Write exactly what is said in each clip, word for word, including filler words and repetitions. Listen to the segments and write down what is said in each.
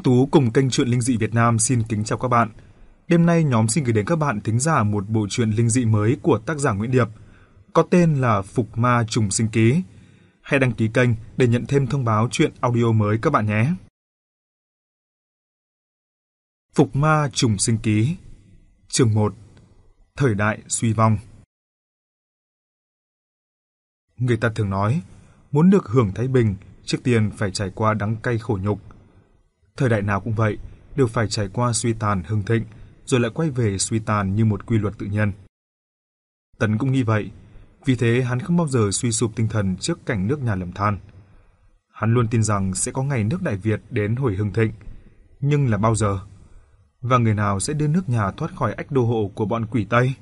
Tú cùng kênh Truyện Linh Dị Việt Nam xin kính chào các bạn. Đêm nay nhóm xin gửi đến các bạn thính giả một bộ truyện linh dị mới của tác giả Nguyễn Điệp, có tên là Phục Ma Trùng Sinh Ký. Hãy đăng ký kênh để nhận thêm thông báo truyện audio mới các bạn nhé. Phục Ma Trùng Sinh Ký, chương một. Thời đại suy vong. Người ta thường nói, muốn được hưởng thái bình, trước tiên phải trải qua đắng cay khổ nhục. Thời đại nào cũng vậy, đều phải trải qua suy tàn hưng thịnh, rồi lại quay về suy tàn như một quy luật tự nhiên. Tấn cũng nghĩ vậy, vì thế hắn không bao giờ suy sụp tinh thần trước cảnh nước nhà lầm than. Hắn luôn tin rằng sẽ có ngày nước Đại Việt đến hồi hưng thịnh, nhưng là bao giờ? Và người nào sẽ đưa nước nhà thoát khỏi ách đô hộ của bọn quỷ Tây?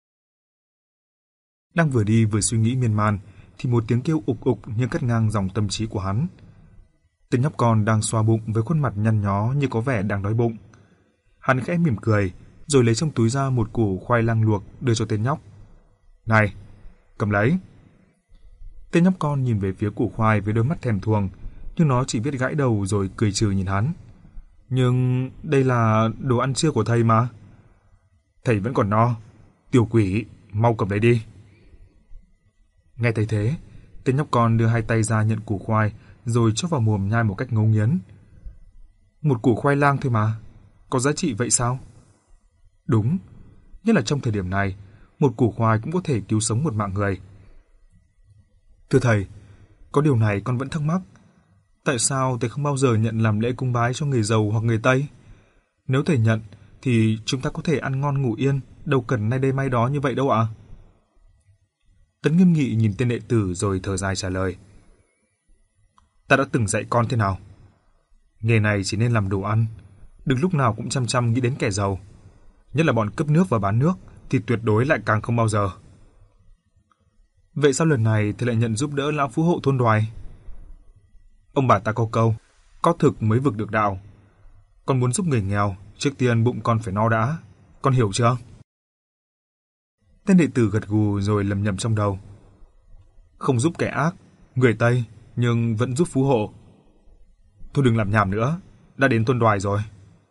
Đang vừa đi vừa suy nghĩ miên man, thì một tiếng kêu ục ục như cắt ngang dòng tâm trí của hắn. Tên nhóc con đang xoa bụng với khuôn mặt nhăn nhó như có vẻ đang đói bụng. Hắn khẽ mỉm cười, rồi lấy trong túi ra một củ khoai lang luộc đưa cho tên nhóc. Này, cầm lấy. Tên nhóc con nhìn về phía củ khoai với đôi mắt thèm thuồng, nhưng nó chỉ biết gãi đầu rồi cười trừ nhìn hắn. Nhưng đây là đồ ăn trưa của thầy mà. Thầy vẫn còn no. Tiểu quỷ, mau cầm lấy đi. Nghe thấy thế, tên nhóc con đưa hai tay ra nhận củ khoai, rồi cho vào mồm nhai một cách ngấu nghiến. Một củ khoai lang thôi mà, có giá trị vậy sao? Đúng, nhất là trong thời điểm này, một củ khoai cũng có thể cứu sống một mạng người. Thưa thầy, có điều này con vẫn thắc mắc. Tại sao thầy không bao giờ nhận làm lễ cúng bái cho người giàu hoặc người Tây? Nếu thầy nhận, thì chúng ta có thể ăn ngon ngủ yên, đâu cần nay đây mai đó như vậy đâu ạ? Tấn nghiêm nghị nhìn tên đệ tử rồi thở dài trả lời. Ta đã từng dạy con thế nào? Nghề này chỉ nên làm đồ ăn, đừng lúc nào cũng chăm chăm nghĩ đến kẻ giàu. Nhất là bọn cướp nước và bán nước thì tuyệt đối lại càng không bao giờ. Vậy sao lần này thì lại nhận giúp đỡ lão phú hộ thôn Đoài? Ông bà ta có câu, có thực mới vực được đạo. Con muốn giúp người nghèo, trước tiên bụng con phải no đã. Con hiểu chưa? Tên đệ tử gật gù rồi lầm nhầm trong đầu. Không giúp kẻ ác, người Tây, nhưng vẫn giúp phú hộ. Thôi đừng làm nhảm nữa, đã đến thôn Đoài rồi.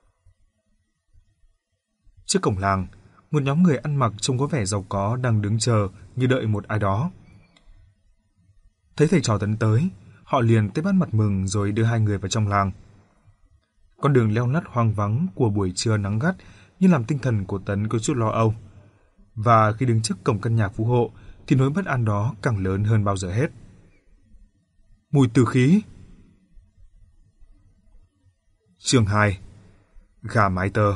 Trước cổng làng, một nhóm người ăn mặc trông có vẻ giàu có đang đứng chờ như đợi một ai đó. Thấy thầy trò Tấn tới, họ liền tới bắt mặt mừng rồi đưa hai người vào trong làng. Con đường leo lắt hoang vắng của buổi trưa nắng gắt như làm tinh thần của Tấn có chút lo âu. Và khi đứng trước cổng căn nhà phú hộ thì nỗi bất an đó càng lớn hơn bao giờ hết. Mùi tử khí. Chương hai. Gà mái tơ.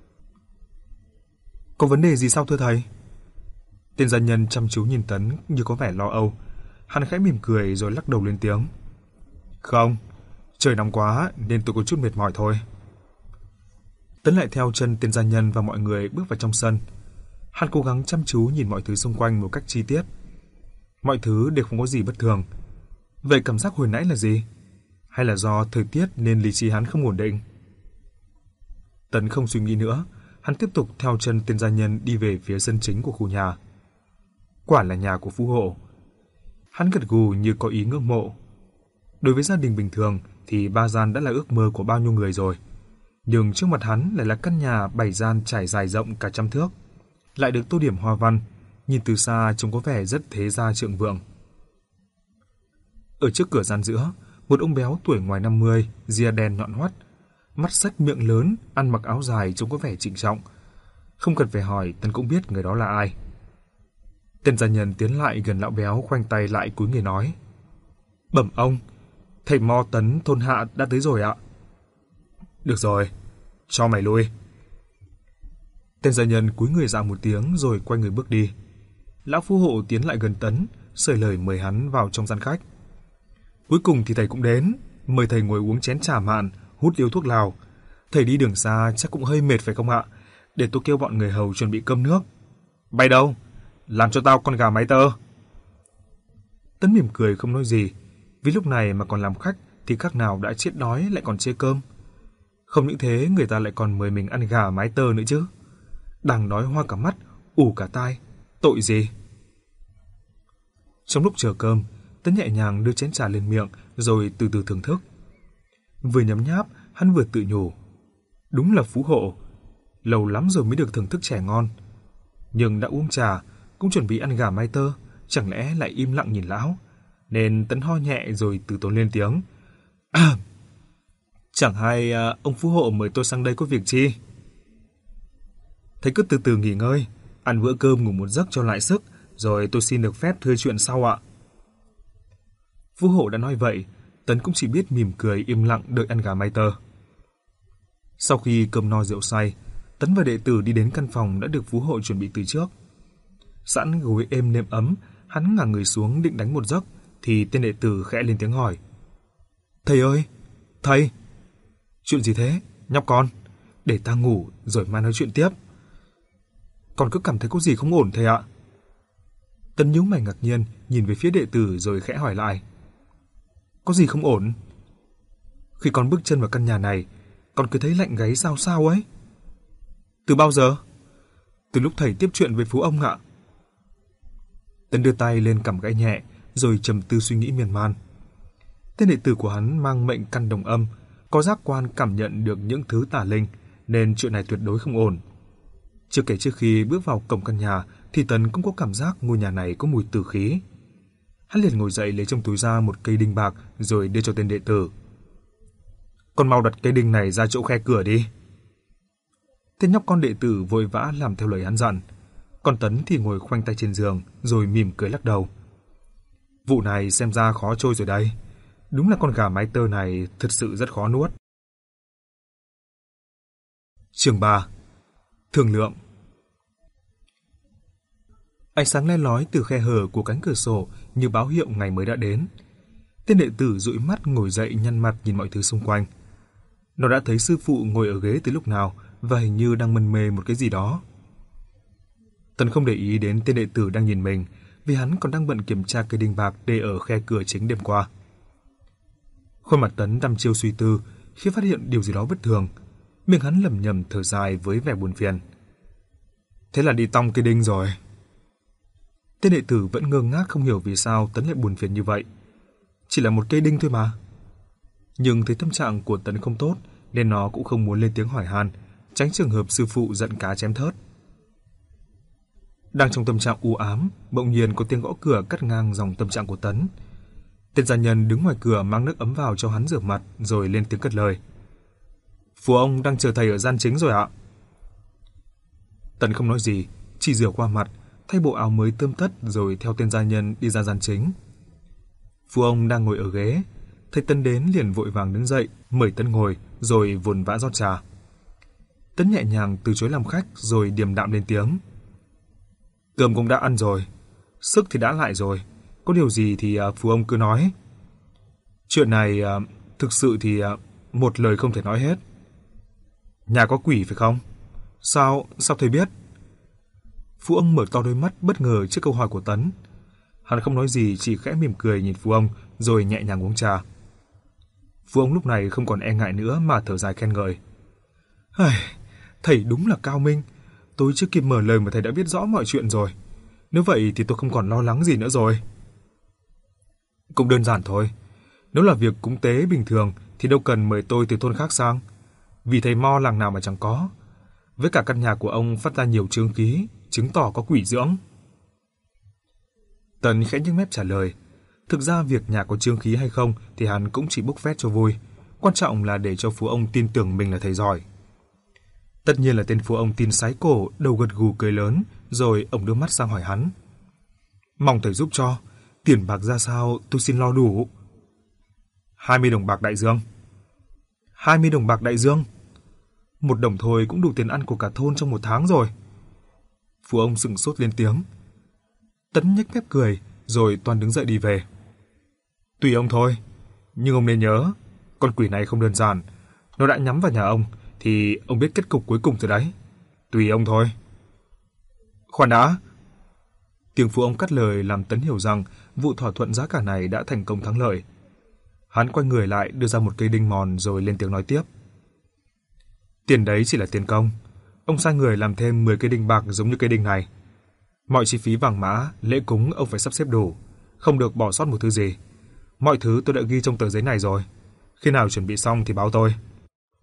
Có vấn đề gì sao thưa thầy? Tên gia nhân chăm chú nhìn Tấn như có vẻ lo âu. Hắn khẽ mỉm cười rồi lắc đầu lên tiếng. Không, trời nóng quá nên tôi có chút mệt mỏi thôi. Tấn lại theo chân tên gia nhân và mọi người bước vào trong sân. Hắn cố gắng chăm chú nhìn mọi thứ xung quanh một cách chi tiết. Mọi thứ đều không có gì bất thường. Vậy cảm giác hồi nãy là gì? Hay là do thời tiết nên lý trí hắn không ổn định? Tấn không suy nghĩ nữa, hắn tiếp tục theo chân tên gia nhân đi về phía sân chính của khu nhà. Quả là nhà của phú hộ. Hắn gật gù như có ý ngưỡng mộ. Đối với gia đình bình thường thì ba gian đã là ước mơ của bao nhiêu người rồi. Nhưng trước mặt hắn lại là căn nhà bảy gian trải dài rộng cả trăm thước, lại được tô điểm hoa văn, nhìn từ xa trông có vẻ rất thế gia trượng vượng. Ở trước cửa gian giữa, một ông béo tuổi ngoài năm mươi, ria đen nhọn hoắt, mắt xách miệng lớn, ăn mặc áo dài trông có vẻ trịnh trọng. Không cần phải hỏi, Tấn cũng biết người đó là ai. Tên gia nhân tiến lại gần lão béo, khoanh tay lại cúi người nói. Bẩm ông, thầy Mo Tấn thôn Hạ đã tới rồi ạ. Được rồi, cho mày lui. Tên gia nhân cúi người dạ một tiếng rồi quay người bước đi. Lão phú hộ tiến lại gần Tấn, sơi lời mời hắn vào trong gian khách. Cuối cùng thì thầy cũng đến, mời thầy ngồi uống chén trà mạn, hút điếu thuốc lào. Thầy đi đường xa chắc cũng hơi mệt phải không ạ? Để tôi kêu bọn người hầu chuẩn bị cơm nước. Bay đâu? Làm cho tao con gà mái tơ. Tấn mỉm cười không nói gì, vì lúc này mà còn làm khách thì khác nào đã chết đói lại còn chê cơm. Không những thế, người ta lại còn mời mình ăn gà mái tơ nữa chứ. Đang đói hoa cả mắt, ù cả tai, tội gì? Trong lúc chờ cơm, Tấn nhẹ nhàng đưa chén trà lên miệng rồi từ từ thưởng thức. Vừa nhấm nháp, hắn vừa tự nhủ. Đúng là phú hộ, lâu lắm rồi mới được thưởng thức chè ngon. Nhưng đã uống trà, cũng chuẩn bị ăn gà mai tơ, chẳng lẽ lại im lặng nhìn lão? Nên Tấn ho nhẹ rồi từ tốn lên tiếng. À, chẳng hay à, ông phú hộ mời tôi sang đây có việc chi? Thầy cứ từ từ nghỉ ngơi, ăn bữa cơm ngủ một giấc cho lại sức, rồi tôi xin được phép thưa chuyện sau ạ. Phú hộ đã nói vậy, Tấn cũng chỉ biết mỉm cười im lặng đợi ăn gà mai tơ. Sau khi cơm no rượu say, Tấn và đệ tử đi đến căn phòng đã được phú hộ chuẩn bị từ trước. Sẵn gối êm nệm ấm, hắn ngả người xuống định đánh một giấc, thì tên đệ tử khẽ lên tiếng hỏi. Thầy ơi, thầy! Chuyện gì thế, nhóc con? Để ta ngủ rồi mai nói chuyện tiếp. Con cứ cảm thấy có gì không ổn thầy ạ. Tấn nhíu mày ngạc nhiên nhìn về phía đệ tử rồi khẽ hỏi lại. Có gì không ổn? Khi con bước chân vào căn nhà này, con cứ thấy lạnh gáy sao sao ấy. Từ bao giờ? Từ lúc thầy tiếp chuyện với phú ông ạ. Tấn đưa tay lên cằm gãy nhẹ, rồi trầm tư suy nghĩ miên man. Tên đệ tử của hắn mang mệnh căn đồng âm, có giác quan cảm nhận được những thứ tà linh, nên chuyện này tuyệt đối không ổn. Chưa kể trước khi bước vào cổng căn nhà, thì Tấn cũng có cảm giác ngôi nhà này có mùi tử khí. Hắn liền ngồi dậy lấy trong túi ra một cây đinh bạc rồi đưa cho tên đệ tử. Con mau đặt cây đinh này ra chỗ khe cửa đi. Tên nhóc con đệ tử vội vã làm theo lời hắn dặn. Còn Tấn thì ngồi khoanh tay trên giường rồi mỉm cười lắc đầu. Vụ này xem ra khó trôi rồi đây. Đúng là con gà mái tơ này thật sự rất khó nuốt. Chương ba. Thương lượng. Ánh sáng le lói từ khe hở của cánh cửa sổ như báo hiệu ngày mới đã đến. Tên đệ tử dụi mắt ngồi dậy nhăn mặt nhìn mọi thứ xung quanh. Nó đã thấy sư phụ ngồi ở ghế từ lúc nào và hình như đang mân mê một cái gì đó. Tấn không để ý đến tên đệ tử đang nhìn mình vì hắn còn đang bận kiểm tra cây đinh bạc để ở khe cửa chính đêm qua. Khuôn mặt Tấn đăm chiêu suy tư khi phát hiện điều gì đó bất thường. Miệng hắn lẩm nhẩm thở dài với vẻ buồn phiền. Thế là đi tong cây đinh rồi. Tên đệ tử vẫn ngơ ngác không hiểu vì sao Tấn lại buồn phiền như vậy. Chỉ là một cây đinh thôi mà. Nhưng thấy tâm trạng của Tấn không tốt nên nó cũng không muốn lên tiếng hỏi han, tránh trường hợp sư phụ giận cá chém thớt. Đang trong tâm trạng u ám, bỗng nhiên có tiếng gõ cửa cắt ngang dòng tâm trạng của Tấn. Tên gia nhân đứng ngoài cửa mang nước ấm vào cho hắn rửa mặt rồi lên tiếng cất lời. Phú ông đang chờ thầy ở gian chính rồi ạ. Tấn không nói gì, chỉ rửa qua mặt, thay bộ áo mới tươm tất rồi theo tên gia nhân đi ra gian chính. Phú ông đang ngồi ở ghế, thấy Tấn đến liền vội vàng đứng dậy, mời Tấn ngồi rồi vồn vã rót trà. Tấn nhẹ nhàng từ chối làm khách rồi điềm đạm lên tiếng. Cơm cũng đã ăn rồi, sức thì đã lại rồi, có điều gì thì Phú ông cứ nói. Chuyện này thực sự thì một lời không thể nói hết. Nhà có quỷ phải không? Sao, sao thầy biết? Phú ông mở to đôi mắt bất ngờ trước câu hỏi của Tấn. Hắn không nói gì, chỉ khẽ mỉm cười nhìn Phú ông rồi nhẹ nhàng uống trà. Phú ông lúc này không còn e ngại nữa mà thở dài khen ngợi. Thầy đúng là cao minh, tôi chưa kịp mở lời mà thầy đã biết rõ mọi chuyện rồi. Nếu vậy thì tôi không còn lo lắng gì nữa rồi. Cũng đơn giản thôi. Nếu là việc cúng tế bình thường thì đâu cần mời tôi từ thôn khác sang. Vì thầy mo làng nào mà chẳng có. Với cả căn nhà của ông phát ra nhiều chướng khí, chứng tỏ có quỷ dưỡng. Tấn khẽ nhếch mép trả lời. Thực ra việc nhà có chướng khí hay không thì hắn cũng chỉ bốc phét cho vui. Quan trọng là để cho Phú ông tin tưởng mình là thầy giỏi. Tất nhiên là tên Phú ông tin sái cổ, đầu gật gù cười lớn, rồi ông đưa mắt sang hỏi hắn. Mong thầy giúp cho, tiền bạc ra sao tôi xin lo đủ. Hai mươi đồng bạc đại dương. Hai mươi đồng bạc đại dương? Một đồng thôi cũng đủ tiền ăn của cả thôn trong một tháng rồi. Phú ông sững sốt lên tiếng. Tấn nhếch mép cười, rồi toàn đứng dậy đi về. Tùy ông thôi, nhưng ông nên nhớ, con quỷ này không đơn giản. Nó đã nhắm vào nhà ông, thì ông biết kết cục cuối cùng rồi đấy. Tùy ông thôi. Khoan đã. Tiếng Phú ông cắt lời làm Tấn hiểu rằng vụ thỏa thuận giá cả này đã thành công thắng lợi. Hắn quay người lại đưa ra một cây đinh mòn rồi lên tiếng nói tiếp. Tiền đấy chỉ là tiền công. Ông sai người làm thêm mười cây đinh bạc giống như cây đinh này. Mọi chi phí vàng mã, lễ cúng ông phải sắp xếp đủ, không được bỏ sót một thứ gì. Mọi thứ tôi đã ghi trong tờ giấy này rồi. Khi nào chuẩn bị xong thì báo tôi.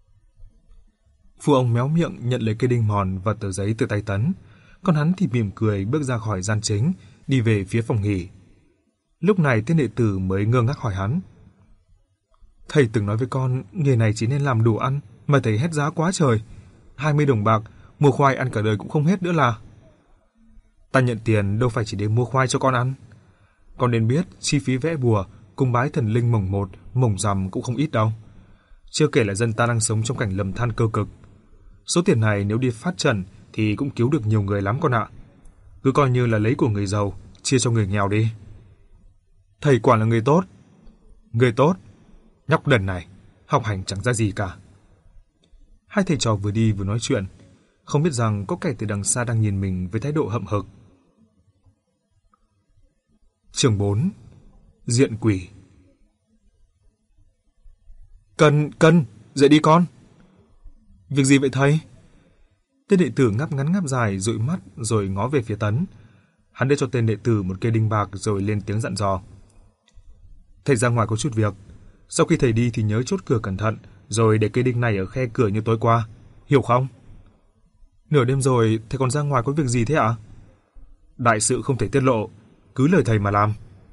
Phụ ông méo miệng nhận lấy cây đinh mòn và tờ giấy từ tay Tấn, còn hắn thì mỉm cười bước ra khỏi gian chính, đi về phía phòng nghỉ. Lúc này tên đệ tử mới ngơ ngác hỏi hắn: "Thầy từng nói với con nghề này chỉ nên làm đủ ăn, mà thầy hét giá quá trời. hai mươi đồng bạc, mua khoai ăn cả đời cũng không hết nữa là." "Ta nhận tiền đâu phải chỉ để mua khoai cho con ăn. Con nên biết chi phí vẽ bùa, cung bái thần linh mồng một, mồng rằm cũng không ít đâu. Chưa kể là dân ta đang sống trong cảnh lầm than cơ cực. Số tiền này nếu đi phát trần thì cũng cứu được nhiều người lắm con ạ. Cứ coi như là lấy của người giàu, chia cho người nghèo đi." "Thầy quả là người tốt." "Người tốt? Nhóc đần này, học hành chẳng ra gì cả." Hai thầy trò vừa đi vừa nói chuyện, không biết rằng có kẻ từ đằng xa đang nhìn mình với thái độ hậm hực. Chương bốn. Diện quỷ. Cân, Cân, dậy đi con." "Việc gì vậy thầy?" Tên đệ tử ngáp ngắn ngáp dài dụi mắt rồi ngó về phía Tấn. Hắn đưa cho tên đệ tử một cây đinh bạc rồi lên tiếng dặn dò: "Thầy ra ngoài có chút việc. Sau khi thầy đi thì nhớ chốt cửa cẩn thận, rồi để cây đinh này ở khe cửa như tối qua. Hiểu không?" "Nửa đêm rồi, thầy còn ra ngoài có việc gì thế ạ?" "Đại sự không thể tiết lộ, cứ lời thầy mà làm."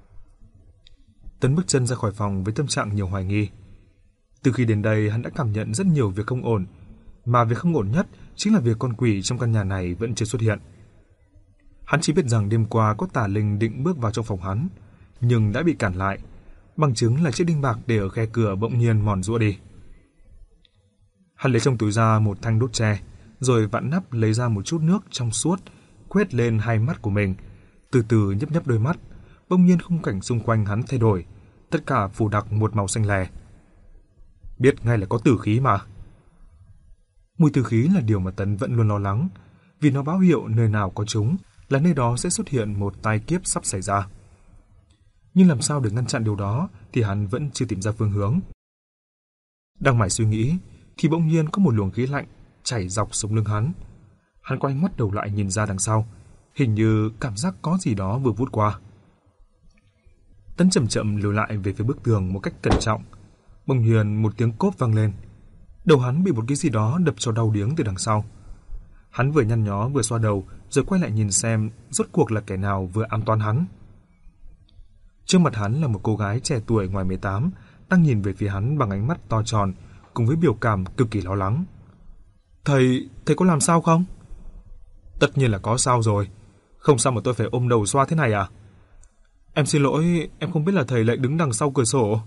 Tấn bước chân ra khỏi phòng với tâm trạng nhiều hoài nghi. Từ khi đến đây hắn đã cảm nhận rất nhiều việc không ổn, mà việc không ổn nhất chính là việc con quỷ trong căn nhà này vẫn chưa xuất hiện. Hắn chỉ biết rằng đêm qua có tà linh định bước vào trong phòng hắn, nhưng đã bị cản lại, bằng chứng là chiếc đinh bạc để ở khe cửa bỗng nhiên mòn rũa đi. Hắn lấy trong túi ra một thanh đốt tre, rồi vặn nắp lấy ra một chút nước trong suốt, quét lên hai mắt của mình, từ từ nhấp nhấp đôi mắt. Bỗng nhiên khung cảnh xung quanh hắn thay đổi, tất cả phủ đặc một màu xanh lè. Biết ngay là có tử khí mà. Mùi tử khí là điều mà Tấn vẫn luôn lo lắng, vì nó báo hiệu nơi nào có chúng là nơi đó sẽ xuất hiện một tai kiếp sắp xảy ra. Nhưng làm sao để ngăn chặn điều đó thì hắn vẫn chưa tìm ra phương hướng. Đang mải suy nghĩ thì bỗng nhiên có một luồng khí lạnh chảy dọc sống lưng hắn. Hắn quay mắt đầu lại nhìn ra đằng sau, hình như cảm giác có gì đó vừa vút qua. Tấn chậm chậm lùi lại về phía bức tường một cách cẩn trọng. Bỗng nhiên một tiếng cốp vang lên. Đầu hắn bị một cái gì đó đập cho đau điếng từ đằng sau. Hắn vừa nhăn nhó vừa xoa đầu, rồi quay lại nhìn xem rốt cuộc là kẻ nào vừa ám toán hắn. Trước mặt hắn là một cô gái trẻ tuổi ngoài mười tám, đang nhìn về phía hắn bằng ánh mắt to tròn, cùng với biểu cảm cực kỳ lo lắng. Thầy, thầy có làm sao không?" "Tất nhiên là có sao rồi. Không sao mà tôi phải ôm đầu xoa thế này à?" "Em xin lỗi, em không biết là thầy lại đứng đằng sau cửa sổ."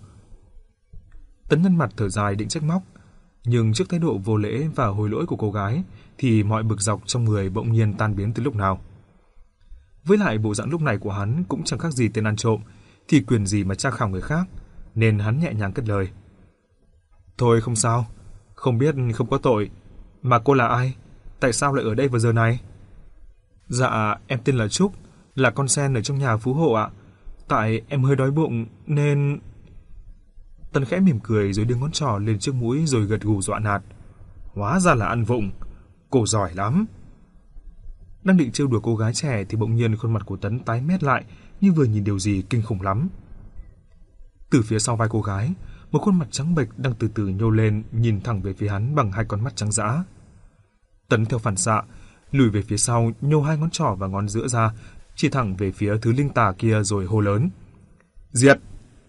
Tấn nhăn mặt thở dài định trách móc, nhưng trước thái độ vô lễ và hối lỗi của cô gái thì mọi bực dọc trong người bỗng nhiên tan biến từ lúc nào. Với lại bộ dạng lúc này của hắn cũng chẳng khác gì tên ăn trộm, thì quyền gì mà tra khảo người khác, nên hắn nhẹ nhàng cất lời: "Thôi không sao, không biết không có tội. Mà cô là ai? Tại sao lại ở đây vào giờ này?" "Dạ, em tên là Trúc, là con sen ở trong nhà phú hộ ạ. Tại em hơi đói bụng nên..." Tần khẽ mỉm cười rồi đưa ngón trỏ lên trước mũi rồi gật gù dọa nạt: "Hóa ra là ăn vụng, cô giỏi lắm." Đang định trêu đùa cô gái trẻ thì bỗng nhiên khuôn mặt của Tấn tái mét lại như vừa nhìn điều gì kinh khủng lắm. Từ phía sau vai cô gái, một khuôn mặt trắng bệch đang từ từ nhô lên nhìn thẳng về phía hắn bằng hai con mắt trắng dã. Tấn theo phản xạ lùi về phía sau, nhô hai ngón trỏ và ngón giữa ra, chỉ thẳng về phía thứ linh tà kia rồi hô lớn: "Diệt!"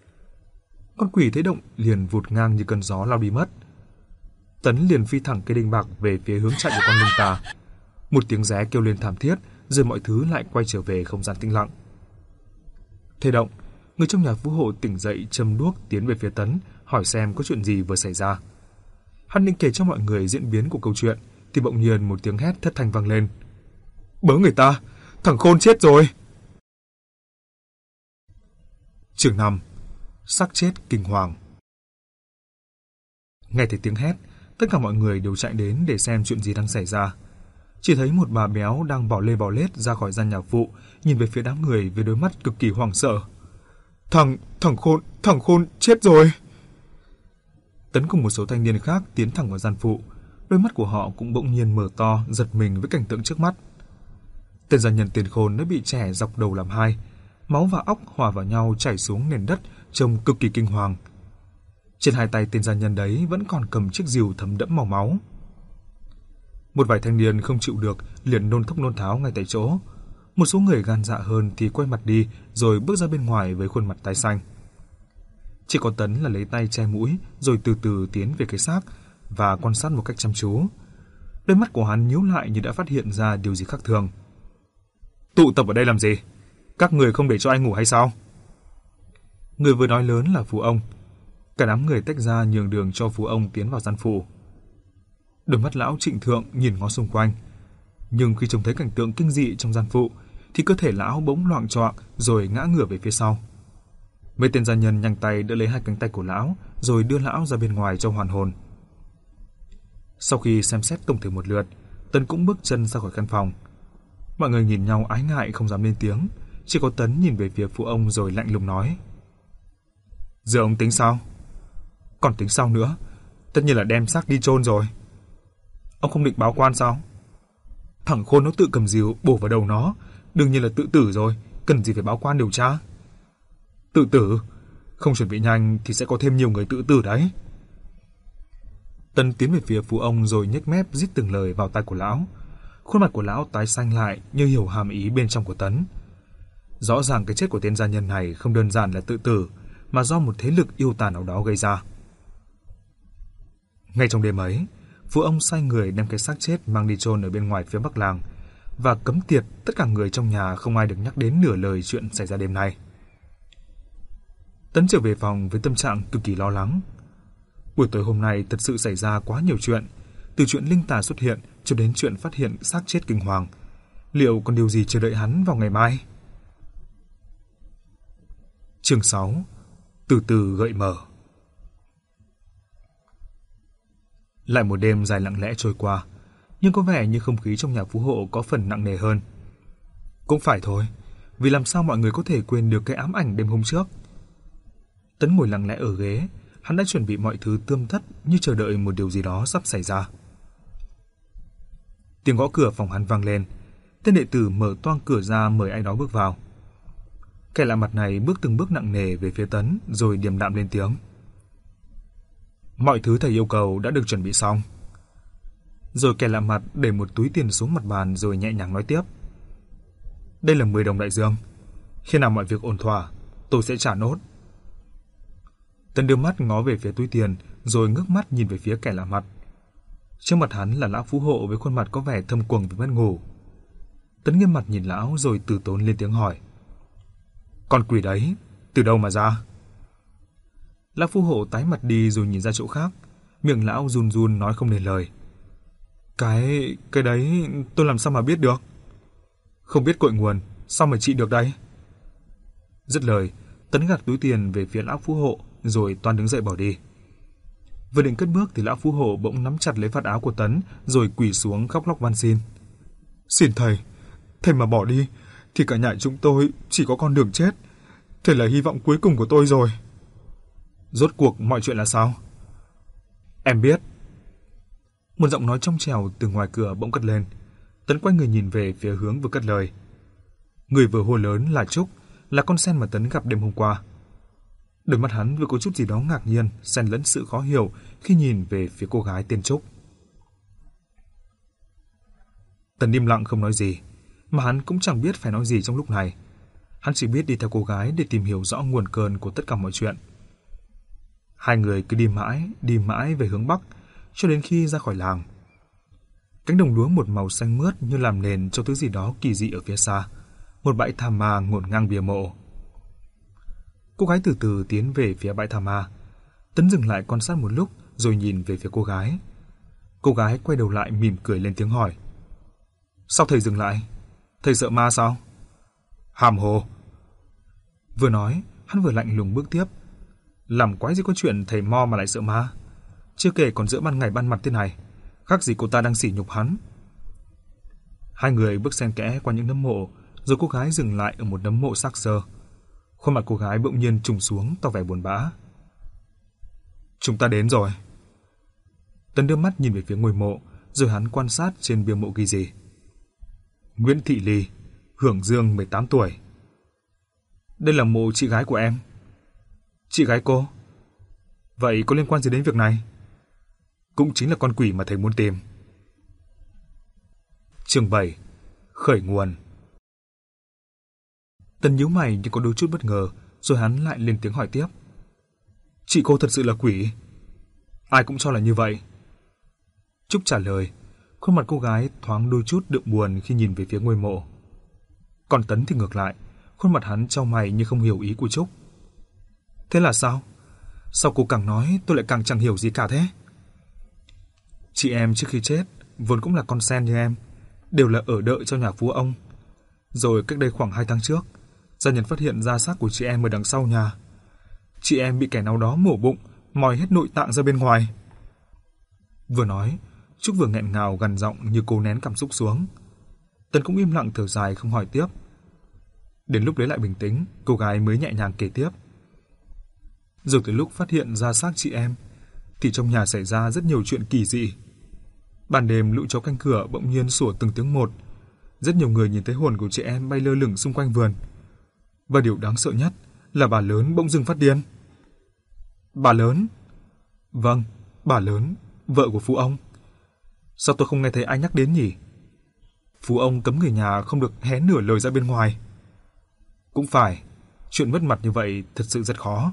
Con quỷ thấy động liền vụt ngang như cơn gió lao đi mất. Tấn liền phi thẳng cây đinh bạc về phía hướng chạy của con linh tà. Một tiếng ré kêu lên thảm thiết, rồi mọi thứ lại quay trở về không gian tĩnh lặng. Thầy Động, người trong nhà phú hộ tỉnh dậy châm đuốc tiến về phía Tấn, hỏi xem có chuyện gì vừa xảy ra. Hắn định kể cho mọi người diễn biến của câu chuyện, thì bỗng nhiên một tiếng hét thất thanh vang lên: "Bớ người ta, thằng khôn chết rồi!" Chương năm. Xác chết kinh hoàng. Nghe thấy tiếng hét, tất cả mọi người đều chạy đến để xem chuyện gì đang xảy ra. Chỉ thấy một bà béo đang bỏ lê bỏ lết ra khỏi gian nhà phụ, nhìn về phía đám người với đôi mắt cực kỳ hoảng sợ. Thằng, thằng khôn, thằng khôn chết rồi!" Tấn cùng một số thanh niên khác tiến thẳng vào gian phụ, đôi mắt của họ cũng bỗng nhiên mở to, giật mình với cảnh tượng trước mắt. Tên gia nhân tiền khôn đã bị chẻ dọc đầu làm hai, máu và óc hòa vào nhau chảy xuống nền đất, trông cực kỳ kinh hoàng. Trên hai tay tên gia nhân đấy vẫn còn cầm chiếc rìu thấm đẫm màu máu. Một vài thanh niên không chịu được liền nôn thốc nôn tháo ngay tại chỗ. Một số người gan dạ hơn thì quay mặt đi rồi bước ra bên ngoài với khuôn mặt tái xanh. Chỉ có Tấn là lấy tay che mũi rồi từ từ tiến về cái xác và quan sát một cách chăm chú. Đôi mắt của hắn nhíu lại như đã phát hiện ra điều gì khác thường. Tụ tập ở đây làm gì? Các người không để cho ai ngủ hay sao? Người vừa nói lớn là Phú ông. Cả đám người tách ra nhường đường cho Phú ông tiến vào gian phụ. Đôi mắt lão trịnh thượng nhìn ngó xung quanh. Nhưng khi trông thấy cảnh tượng kinh dị trong gian phụ thì cơ thể lão bỗng loạng choạng rồi ngã ngửa về phía sau. Mấy tên gia nhân nhanh tay đỡ lấy hai cánh tay của lão rồi đưa lão ra bên ngoài cho hoàn hồn. Sau khi xem xét tổng thể một lượt, Tấn cũng bước chân ra khỏi căn phòng. Mọi người nhìn nhau ái ngại không dám lên tiếng, chỉ có Tấn nhìn về phía Phú ông rồi lạnh lùng nói: "Giờ ông tính sao?" "Còn tính sao nữa? Tất nhiên là đem xác đi chôn rồi." "Ông không định báo quan sao?" "Thằng khôn nó tự cầm rìu bổ vào đầu nó, đương nhiên là tự tử rồi, cần gì phải báo quan điều tra." "Tự tử? Không chuẩn bị nhanh thì sẽ có thêm nhiều người tự tử đấy." Tấn tiến về phía Phú ông rồi nhếch mép rít từng lời vào tai của lão. Khuôn mặt của lão tái xanh lại như hiểu hàm ý bên trong của Tấn. Rõ ràng cái chết của tên gia nhân này không đơn giản là tự tử, mà do một thế lực yêu tà nào đó gây ra. Ngay trong đêm ấy, Phú ông sai người đem cái xác chết mang đi chôn ở bên ngoài phía bắc làng và cấm tiệt tất cả người trong nhà không ai được nhắc đến nửa lời chuyện xảy ra đêm nay. Tấn trở về phòng với tâm trạng cực kỳ lo lắng. Buổi tối hôm nay thật sự xảy ra quá nhiều chuyện, từ chuyện linh tà xuất hiện cho đến chuyện phát hiện xác chết kinh hoàng. Liệu còn điều gì chờ đợi hắn vào ngày mai? Chương sáu. Từ từ gợi mở. Lại một đêm dài lặng lẽ trôi qua, nhưng có vẻ như không khí trong nhà Phú hộ có phần nặng nề hơn. Cũng phải thôi, vì làm sao mọi người có thể quên được cái ám ảnh đêm hôm trước. Tấn ngồi lặng lẽ ở ghế, hắn đã chuẩn bị mọi thứ tươm tất như chờ đợi một điều gì đó sắp xảy ra. Tiếng gõ cửa phòng hắn vang lên, tên đệ tử mở toang cửa ra mời ai đó bước vào. Kẻ lạ mặt này bước từng bước nặng nề về phía Tấn rồi điềm đạm lên tiếng: "Mọi thứ thầy yêu cầu đã được chuẩn bị xong." Rồi kẻ lạ mặt để một túi tiền xuống mặt bàn rồi nhẹ nhàng nói tiếp: "Đây là mười đồng đại dương. Khi nào mọi việc ổn thỏa, tôi sẽ trả nốt." Tấn đưa mắt ngó về phía túi tiền rồi ngước mắt nhìn về phía kẻ lạ mặt. Trước mặt hắn là lão Phú hộ với khuôn mặt có vẻ thâm quầng vì mất ngủ. Tấn nghiêm mặt nhìn lão rồi từ tốn lên tiếng hỏi: "Con quỷ đấy, từ đâu mà ra?" Lão Phú hộ tái mặt đi rồi nhìn ra chỗ khác, miệng lão run run nói không nên lời. Cái... cái đấy tôi làm sao mà biết được? Không biết cội nguồn, sao mà trị được đây?" Dứt lời, Tấn gạt túi tiền về phía lão Phú hộ rồi toan đứng dậy bỏ đi. Vừa định cất bước thì lão Phú hộ bỗng nắm chặt lấy vạt áo của Tấn rồi quỳ xuống khóc lóc van xin: "Xin thầy, thầy mà bỏ đi thì cả nhà chúng tôi chỉ có con đường chết. Thầy là hy vọng cuối cùng của tôi rồi." "Rốt cuộc mọi chuyện là sao?" "Em biết." Một giọng nói trong trẻo từ ngoài cửa bỗng cất lên. Tấn quay người nhìn về phía hướng vừa cất lời. Người vừa hô lớn là Trúc, là con sen mà Tấn gặp đêm hôm qua. Đôi mắt hắn vừa có chút gì đó ngạc nhiên, xen lẫn sự khó hiểu khi nhìn về phía cô gái tên Trúc. Tấn im lặng không nói gì, mà hắn cũng chẳng biết phải nói gì trong lúc này. Hắn chỉ biết đi theo cô gái để tìm hiểu rõ nguồn cơn của tất cả mọi chuyện. Hai người cứ đi mãi, đi mãi về hướng bắc, cho đến khi ra khỏi làng. Cánh đồng lúa một màu xanh mướt như làm nền cho thứ gì đó kỳ dị ở phía xa. Một bãi tha ma ngổn ngang bìa mộ. Cô gái từ từ tiến về phía bãi tha ma. Tấn dừng lại quan sát một lúc rồi nhìn về phía cô gái. Cô gái quay đầu lại mỉm cười lên tiếng hỏi: "Sao thầy dừng lại? Thầy sợ ma sao?" "Hàm hồ." Vừa nói, hắn vừa lạnh lùng bước tiếp. Làm quái gì có chuyện thầy mo mà lại sợ ma. Chưa kể còn giữa ban ngày ban mặt thế này, khác gì cô ta đang sỉ nhục hắn. Hai người bước xen kẽ qua những nấm mộ, rồi cô gái dừng lại ở một nấm mộ xác xơ. Khuôn mặt cô gái bỗng nhiên trùng xuống tỏ vẻ buồn bã. "Chúng ta đến rồi." Tấn đưa mắt nhìn về phía ngôi mộ, rồi hắn quan sát trên bia mộ ghi gì: Nguyễn Thị Ly, hưởng dương mười tám tuổi. "Đây là mộ chị gái của em." "Chị gái cô? Vậy có liên quan gì đến việc này?" "Cũng chính là con quỷ mà thầy muốn tìm." Chương bảy. Khởi nguồn. Tần nhíu mày nhưng có đôi chút bất ngờ, rồi hắn lại lên tiếng hỏi tiếp. Chị cô thật sự là quỷ? Ai cũng cho là như vậy. Trúc trả lời, khuôn mặt cô gái thoáng đôi chút đượm buồn khi nhìn về phía ngôi mộ. Còn Tấn thì ngược lại, khuôn mặt hắn chau mày như không hiểu ý của Trúc. Thế là sao? Sao cô càng nói tôi lại càng chẳng hiểu gì cả thế? Chị em trước khi chết vốn cũng là con sen như em, đều là ở đợi cho nhà phú ông. Rồi cách đây khoảng hai tháng trước, gia nhân phát hiện ra xác của chị em ở đằng sau nhà. Chị em bị kẻ nào đó mổ bụng, moi hết nội tạng ra bên ngoài. Vừa nói, Trúc vừa nghẹn ngào gằn giọng như cố nén cảm xúc xuống. Tấn cũng im lặng thở dài không hỏi tiếp. Đến lúc lấy lại bình tĩnh, cô gái mới nhẹ nhàng kể tiếp. Rồi từ lúc phát hiện ra xác chị em, thì trong nhà xảy ra rất nhiều chuyện kỳ dị. Ban đêm lũ chó canh cửa bỗng nhiên sủa từng tiếng một. Rất nhiều người nhìn thấy hồn của chị em bay lơ lửng xung quanh vườn. Và điều đáng sợ nhất là bà lớn bỗng dưng phát điên. Bà lớn? Vâng, bà lớn, vợ của phú ông. Sao tôi không nghe thấy ai nhắc đến nhỉ? Phú ông cấm người nhà không được hé nửa lời ra bên ngoài. Cũng phải, chuyện mất mặt như vậy thật sự rất khó.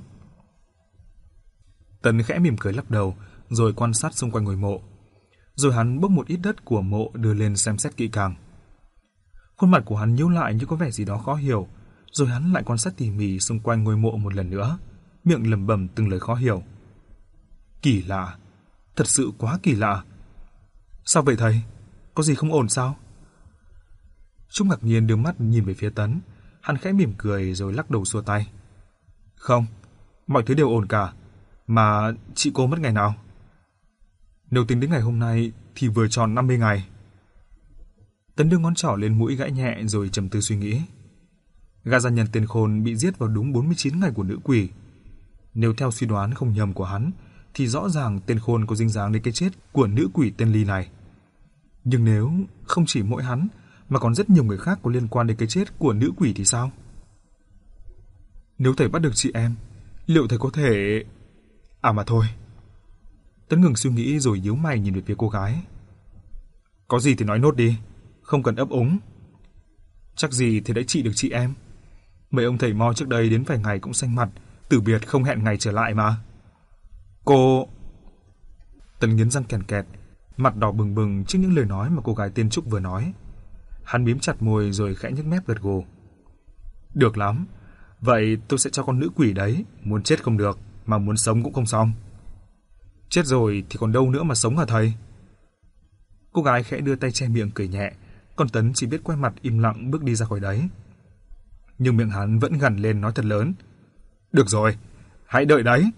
Tấn khẽ mỉm cười lắc đầu, rồi quan sát xung quanh ngôi mộ. Rồi hắn bốc một ít đất của mộ đưa lên xem xét kỹ càng. Khuôn mặt của hắn nhíu lại như có vẻ gì đó khó hiểu, rồi hắn lại quan sát tỉ mỉ xung quanh ngôi mộ một lần nữa, miệng lẩm bẩm từng lời khó hiểu. Kỳ lạ, thật sự quá kỳ lạ. Sao vậy thầy? Có gì không ổn sao? Trúc ngạc nhiên đưa mắt nhìn về phía Tấn, hắn khẽ mỉm cười rồi lắc đầu xua tay. Không, mọi thứ đều ổn cả. Mà chị cô mất ngày nào? Nếu tính đến ngày hôm nay thì vừa tròn năm mươi ngày. Tấn đưa ngón trỏ lên mũi gãi nhẹ rồi trầm tư suy nghĩ. Gã gia nhân tên Khôn bị giết vào đúng bốn mươi chín ngày của nữ quỷ. Nếu theo suy đoán không nhầm của hắn, thì rõ ràng tên Khôn có dính dáng đến cái chết của nữ quỷ tên Ly này. Nhưng nếu không chỉ mỗi hắn, mà còn rất nhiều người khác có liên quan đến cái chết của nữ quỷ thì sao? Nếu thầy bắt được chị em, liệu thầy có thể... À mà thôi. Tấn ngừng suy nghĩ rồi nhíu mày nhìn về phía cô gái. Có gì thì nói nốt đi, không cần ấp úng. Chắc gì thì đã trị được chị em. Mấy ông thầy mo trước đây đến vài ngày cũng xanh mặt, từ biệt không hẹn ngày trở lại mà. Cô... Tấn nghiến răng kèn kẹt, mặt đỏ bừng bừng trước những lời nói mà cô gái tên Trúc vừa nói. Hắn mím chặt môi rồi khẽ nhếch mép gật gù. Được lắm, vậy tôi sẽ cho con nữ quỷ đấy, muốn chết không được, mà muốn sống cũng không xong. Chết rồi thì còn đâu nữa mà sống hả thầy? Cô gái khẽ đưa tay che miệng cười nhẹ, còn Tấn chỉ biết quay mặt im lặng bước đi ra khỏi đấy. Nhưng miệng hắn vẫn gằn lên nói thật lớn. Được rồi, hãy đợi đấy.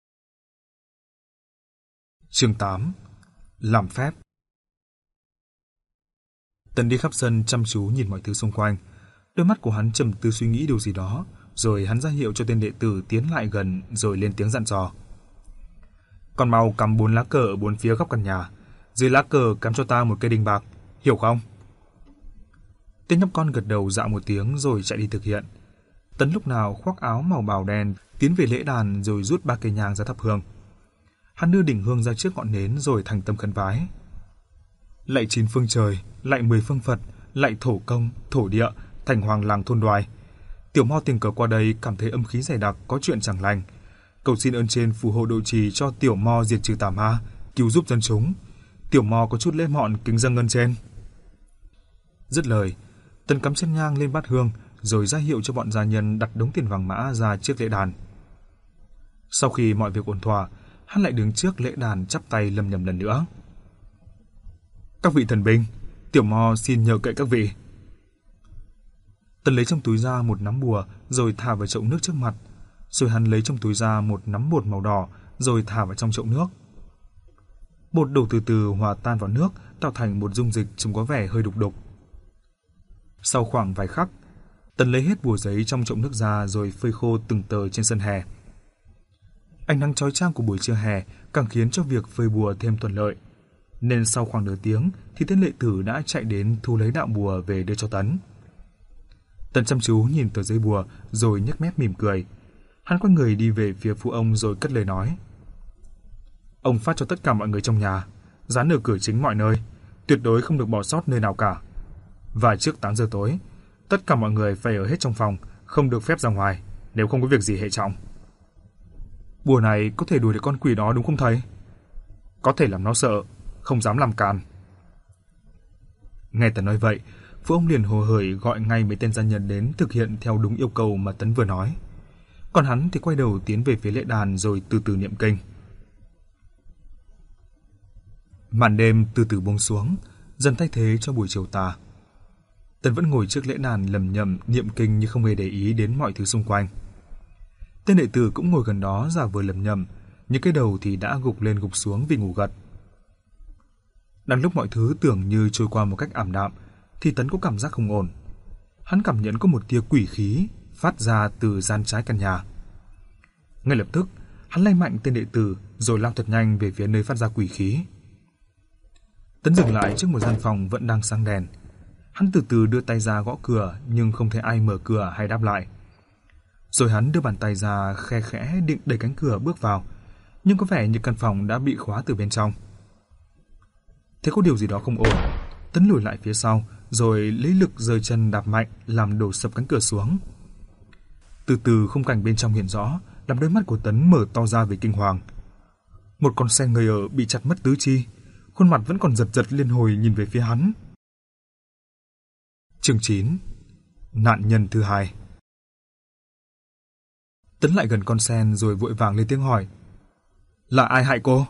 Chương tám. Làm phép. Tấn đi khắp sân chăm chú nhìn mọi thứ xung quanh. Đôi mắt của hắn trầm tư suy nghĩ điều gì đó, rồi hắn ra hiệu cho tên đệ tử tiến lại gần rồi lên tiếng dặn dò. Con mau cắm bốn lá cờ ở bốn phía góc căn nhà, dưới lá cờ cắm cho ta một cây đinh bạc, hiểu không? Tên nhóc con gật đầu dạ một tiếng rồi chạy đi thực hiện. Tấn lúc nào khoác áo màu bào đen tiến về lễ đàn rồi rút ba cây nhang ra thắp hương. Hắn đưa đỉnh hương ra trước ngọn nến rồi thành tâm khấn vái. Lạy chín phương trời, lạy mười phương Phật, lạy thổ công, thổ địa, thành hoàng làng thôn Đoài. Tiểu Mo tình cờ qua đây cảm thấy âm khí dày đặc, có chuyện chẳng lành. Cầu xin ơn trên phù hộ độ trì cho Tiểu Mo diệt trừ tà ma, cứu giúp dân chúng. Tiểu Mo có chút lễ mọn kính dâng ơn trên. Dứt lời, Tấn cắm chân nhang lên bát hương rồi ra hiệu cho bọn gia nhân đặt đống tiền vàng mã ra trước lễ đàn. Sau khi mọi việc ổn thỏa, hắn lại đứng trước lễ đàn chắp tay lầm nhầm lần nữa. Các vị thần binh, Tiểu Mo xin nhờ cậy các vị. Tấn lấy trong túi ra một nắm bùa rồi thả vào chậu nước trước mặt, rồi hắn lấy trong túi ra một nắm bột màu đỏ rồi thả vào trong chậu nước. Bột đổ từ từ hòa tan vào nước, tạo thành một dung dịch trông có vẻ hơi đục đục. Sau khoảng vài khắc, Tấn lấy hết bùa giấy trong chậu nước ra rồi phơi khô từng tờ trên sân hè. Ánh nắng chói chang của buổi trưa hè càng khiến cho việc phơi bùa thêm thuận lợi, nên sau khoảng nửa tiếng thì tên lệ tử đã chạy đến thu lấy đạo bùa về đưa cho Tấn. Tấn chăm chú nhìn tờ giấy bùa rồi nhếch mép mỉm cười. Hắn quay người đi về phía phụ ông rồi cất lời nói. Ông phát cho tất cả mọi người trong nhà, dán ở cửa chính mọi nơi, tuyệt đối không được bỏ sót nơi nào cả. Và trước tám giờ tối, tất cả mọi người phải ở hết trong phòng, không được phép ra ngoài, nếu không có việc gì hệ trọng. Bùa này có thể đuổi được con quỷ đó đúng không thầy? Có thể làm nó sợ, không dám làm càn. Nghe Tấn nói vậy, Phú ông liền hồ hởi gọi ngay mấy tên gia nhân đến thực hiện theo đúng yêu cầu mà Tấn vừa nói. Còn hắn thì quay đầu tiến về phía lễ đàn rồi từ từ niệm kinh. Màn đêm từ từ buông xuống, dần thay thế cho buổi chiều tà. Tấn vẫn ngồi trước lễ đàn lầm nhầm niệm kinh như không hề để ý đến mọi thứ xung quanh. Tên đệ tử cũng ngồi gần đó giả vờ lầm nhầm, những cái đầu thì đã gục lên gục xuống vì ngủ gật. Đang lúc mọi thứ tưởng như trôi qua một cách ảm đạm, thì Tấn có cảm giác không ổn. Hắn cảm nhận có một tia quỷ khí phát ra từ gian trái căn nhà. Ngay lập tức, hắn lay mạnh tên đệ tử rồi lao thật nhanh về phía nơi phát ra quỷ khí. Tấn dừng lại trước một gian phòng vẫn đang sáng đèn. Hắn từ từ đưa tay ra gõ cửa nhưng không thấy ai mở cửa hay đáp lại. Rồi hắn đưa bàn tay ra khe khẽ định đẩy cánh cửa bước vào, nhưng có vẻ như căn phòng đã bị khóa từ bên trong. Thế có điều gì đó không ổn, Tấn lùi lại phía sau rồi lấy lực giơ chân đạp mạnh làm đổ sập cánh cửa xuống. Từ từ khung cảnh bên trong hiện rõ, làm đôi mắt của Tấn mở to ra vì kinh hoàng. Một con sen người ở bị chặt mất tứ chi, khuôn mặt vẫn còn giật giật liên hồi nhìn về phía hắn. Chương chín. Nạn nhân thứ hai. Tấn lại gần con sen rồi vội vàng lên tiếng hỏi. Là ai hại cô?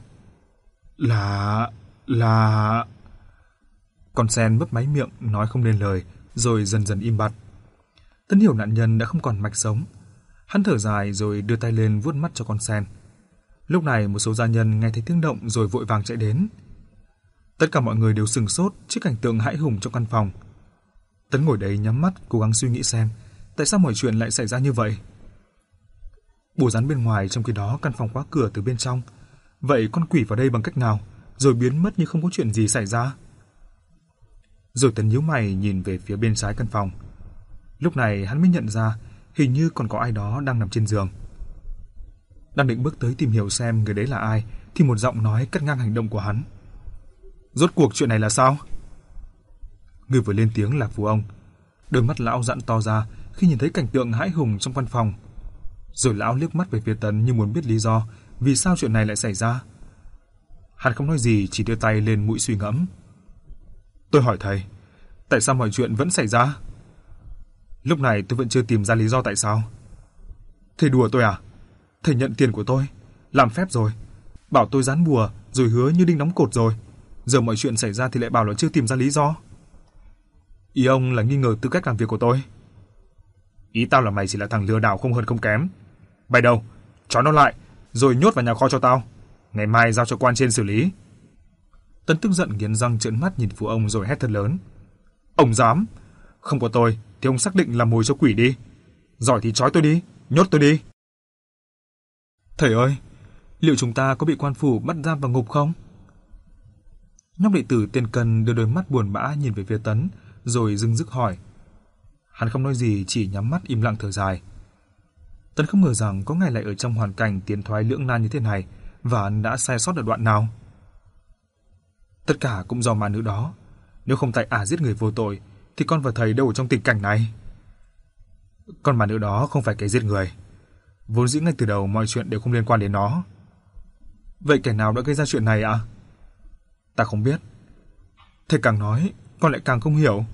Là... là... Con sen mấp máy miệng nói không nên lời rồi dần dần im bặt. Tấn hiểu nạn nhân đã không còn mạch sống. Hắn thở dài rồi đưa tay lên vuốt mắt cho con sen. Lúc này một số gia nhân nghe thấy tiếng động rồi vội vàng chạy đến. Tất cả mọi người đều sửng sốt trước cảnh tượng hãi hùng trong căn phòng. Tấn ngồi đấy nhắm mắt cố gắng suy nghĩ xem tại sao mọi chuyện lại xảy ra như vậy. Bùa rắn bên ngoài, trong khi đó căn phòng khóa cửa từ bên trong. Vậy con quỷ vào đây bằng cách nào rồi biến mất như không có chuyện gì xảy ra? Rồi Tấn nhíu mày nhìn về phía bên trái căn phòng. Lúc này hắn mới nhận ra hình như còn có ai đó đang nằm trên giường. Đang định bước tới tìm hiểu xem người đấy là ai thì một giọng nói cắt ngang hành động của hắn. Rốt cuộc chuyện này là sao? Người vừa lên tiếng là Phú ông. Đôi mắt lão dặn to ra khi nhìn thấy cảnh tượng hãi hùng trong căn phòng. Rồi lão liếc mắt về phía Tấn như muốn biết lý do vì sao chuyện này lại xảy ra. Hắn không nói gì, chỉ đưa tay lên mũi suy ngẫm. Tôi hỏi thầy, tại sao mọi chuyện vẫn xảy ra? Lúc này tôi vẫn chưa tìm ra lý do tại sao. Thầy đùa tôi à? Thầy nhận tiền của tôi, làm phép rồi, bảo tôi dán bùa rồi hứa như đinh đóng cột rồi. Giờ mọi chuyện xảy ra thì lại bảo là chưa tìm ra lý do. Ý ông là nghi ngờ tư cách làm việc của tôi. Ý tao là mày chỉ là thằng lừa đảo không hơn không kém. Bay đâu, trói nó lại rồi nhốt vào nhà kho cho tao. Ngày mai giao cho quan trên xử lý. Tấn tức giận nghiến răng trợn mắt nhìn Phú ông rồi hét thật lớn. Ông dám? Không có tôi thì ông xác định làm mồi cho quỷ đi. Giỏi thì trói tôi đi, nhốt tôi đi. Thầy ơi, liệu chúng ta có bị quan phủ bắt giam vào ngục không? Nhóc đệ tử tên Cần đưa đôi mắt buồn bã nhìn về phía Tấn rồi dưng dứt hỏi. Hắn không nói gì, chỉ nhắm mắt im lặng thở dài. Tấn không ngờ rằng có ngày lại ở trong hoàn cảnh tiến thoái lưỡng nan như thế này, và hắn đã sai sót ở đoạn nào. Tất cả cũng do ma nữ đó. Nếu không tại ả giết người vô tội thì con và thầy đâu ở trong tình cảnh này. Con ma nữ đó không phải kẻ giết người. Vốn dĩ ngay từ đầu mọi chuyện đều không liên quan đến nó. Vậy kẻ nào đã gây ra chuyện này ạ? À? Ta không biết. Thầy càng nói con lại càng không hiểu.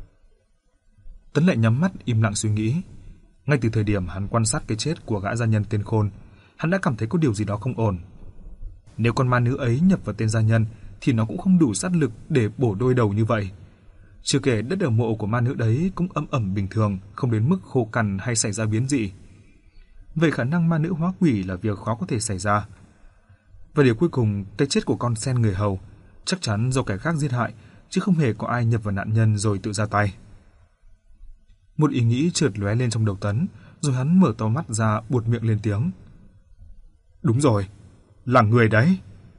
Tấn lại nhắm mắt im lặng suy nghĩ. Ngay từ thời điểm hắn quan sát cái chết của gã gia nhân tên Khôn, hắn đã cảm thấy có điều gì đó không ổn. Nếu con ma nữ ấy nhập vào tên gia nhân thì nó cũng không đủ sát lực để bổ đôi đầu như vậy. Chưa kể đất ở mộ của ma nữ đấy cũng âm ẩm bình thường, không đến mức khô cằn hay xảy ra biến dị. Vậy khả năng ma nữ hóa quỷ là việc khó có thể xảy ra. Và điều cuối cùng, cái chết của con sen người hầu chắc chắn do kẻ khác giết hại, chứ không hề có ai nhập vào nạn nhân rồi tự ra tay. Một ý nghĩ chợt lóe lên trong đầu Tấn, rồi hắn mở to mắt ra buột miệng lên tiếng. Đúng rồi, là người đấy.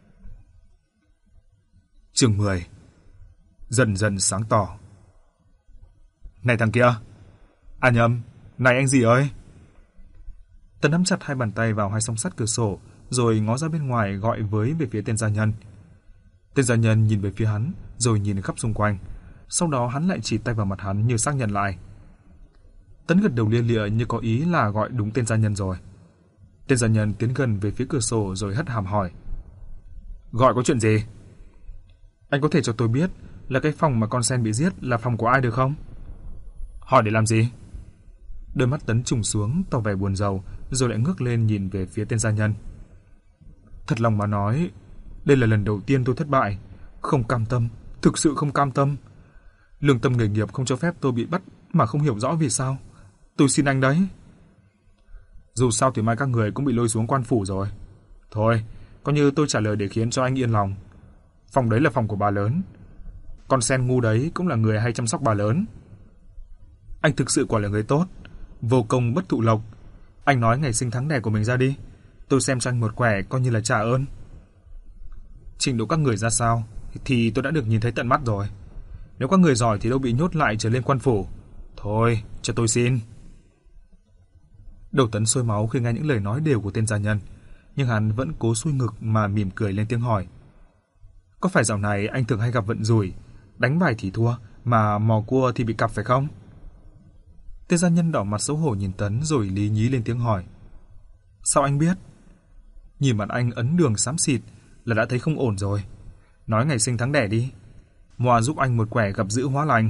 Chương mười. Dần dần sáng tỏ. Này thằng kia. À nhầm, này anh gì ơi. Tấn nắm chặt hai bàn tay vào hai song sắt cửa sổ, rồi ngó ra bên ngoài gọi với về phía tên gia nhân. Tên gia nhân nhìn về phía hắn, rồi nhìn khắp xung quanh, Sau đó hắn lại chỉ tay vào mặt hắn như xác nhận lại. Tấn gật đầu lia lịa như có ý là gọi đúng tên gia nhân rồi. Tên gia nhân tiến gần về phía cửa sổ rồi hất hàm hỏi. Gọi có chuyện gì? Anh có thể cho tôi biết là cái phòng mà con sen bị giết là phòng của ai được không? Hỏi để làm gì? Đôi mắt Tấn trùng xuống tỏ vẻ buồn rầu rồi lại ngước lên nhìn về phía tên gia nhân. Thật lòng mà nói, đây là lần đầu tiên tôi thất bại. Không cam tâm, thực sự không cam tâm. Lương tâm nghề nghiệp không cho phép tôi bị bắt mà không hiểu rõ vì sao. Tôi xin anh đấy. Dù sao thì mai các người cũng bị lôi xuống quan phủ rồi. Thôi, coi như tôi trả lời để khiến cho anh yên lòng. Phòng đấy là phòng của bà lớn. Con sen ngu đấy cũng là người hay chăm sóc bà lớn. Anh thực sự quả là người tốt, vô công bất thụ lộc. Anh nói ngày sinh tháng đẻ của mình ra đi, tôi xem cho anh một quẻ coi như là trả ơn. Trình độ các người ra sao thì tôi đã được nhìn thấy tận mắt rồi. Nếu các người giỏi thì đâu bị nhốt lại trở lên quan phủ. Thôi, cho tôi xin. Đầu Tấn sôi máu khi nghe những lời nói đều của tên gia nhân, nhưng hắn vẫn cố xuôi ngực mà mỉm cười lên tiếng hỏi. Có phải dạo này anh thường hay gặp vận rủi, đánh bài thì thua, mà mò cua thì bị cặp phải không? Tên gia nhân đỏ mặt xấu hổ nhìn Tấn rồi lý nhí lên tiếng hỏi. Sao anh biết? Nhìn mặt anh ấn đường xám xịt là đã thấy không ổn rồi. Nói ngày sinh tháng đẻ đi, Moa giúp anh một quẻ gặp dữ hóa lành.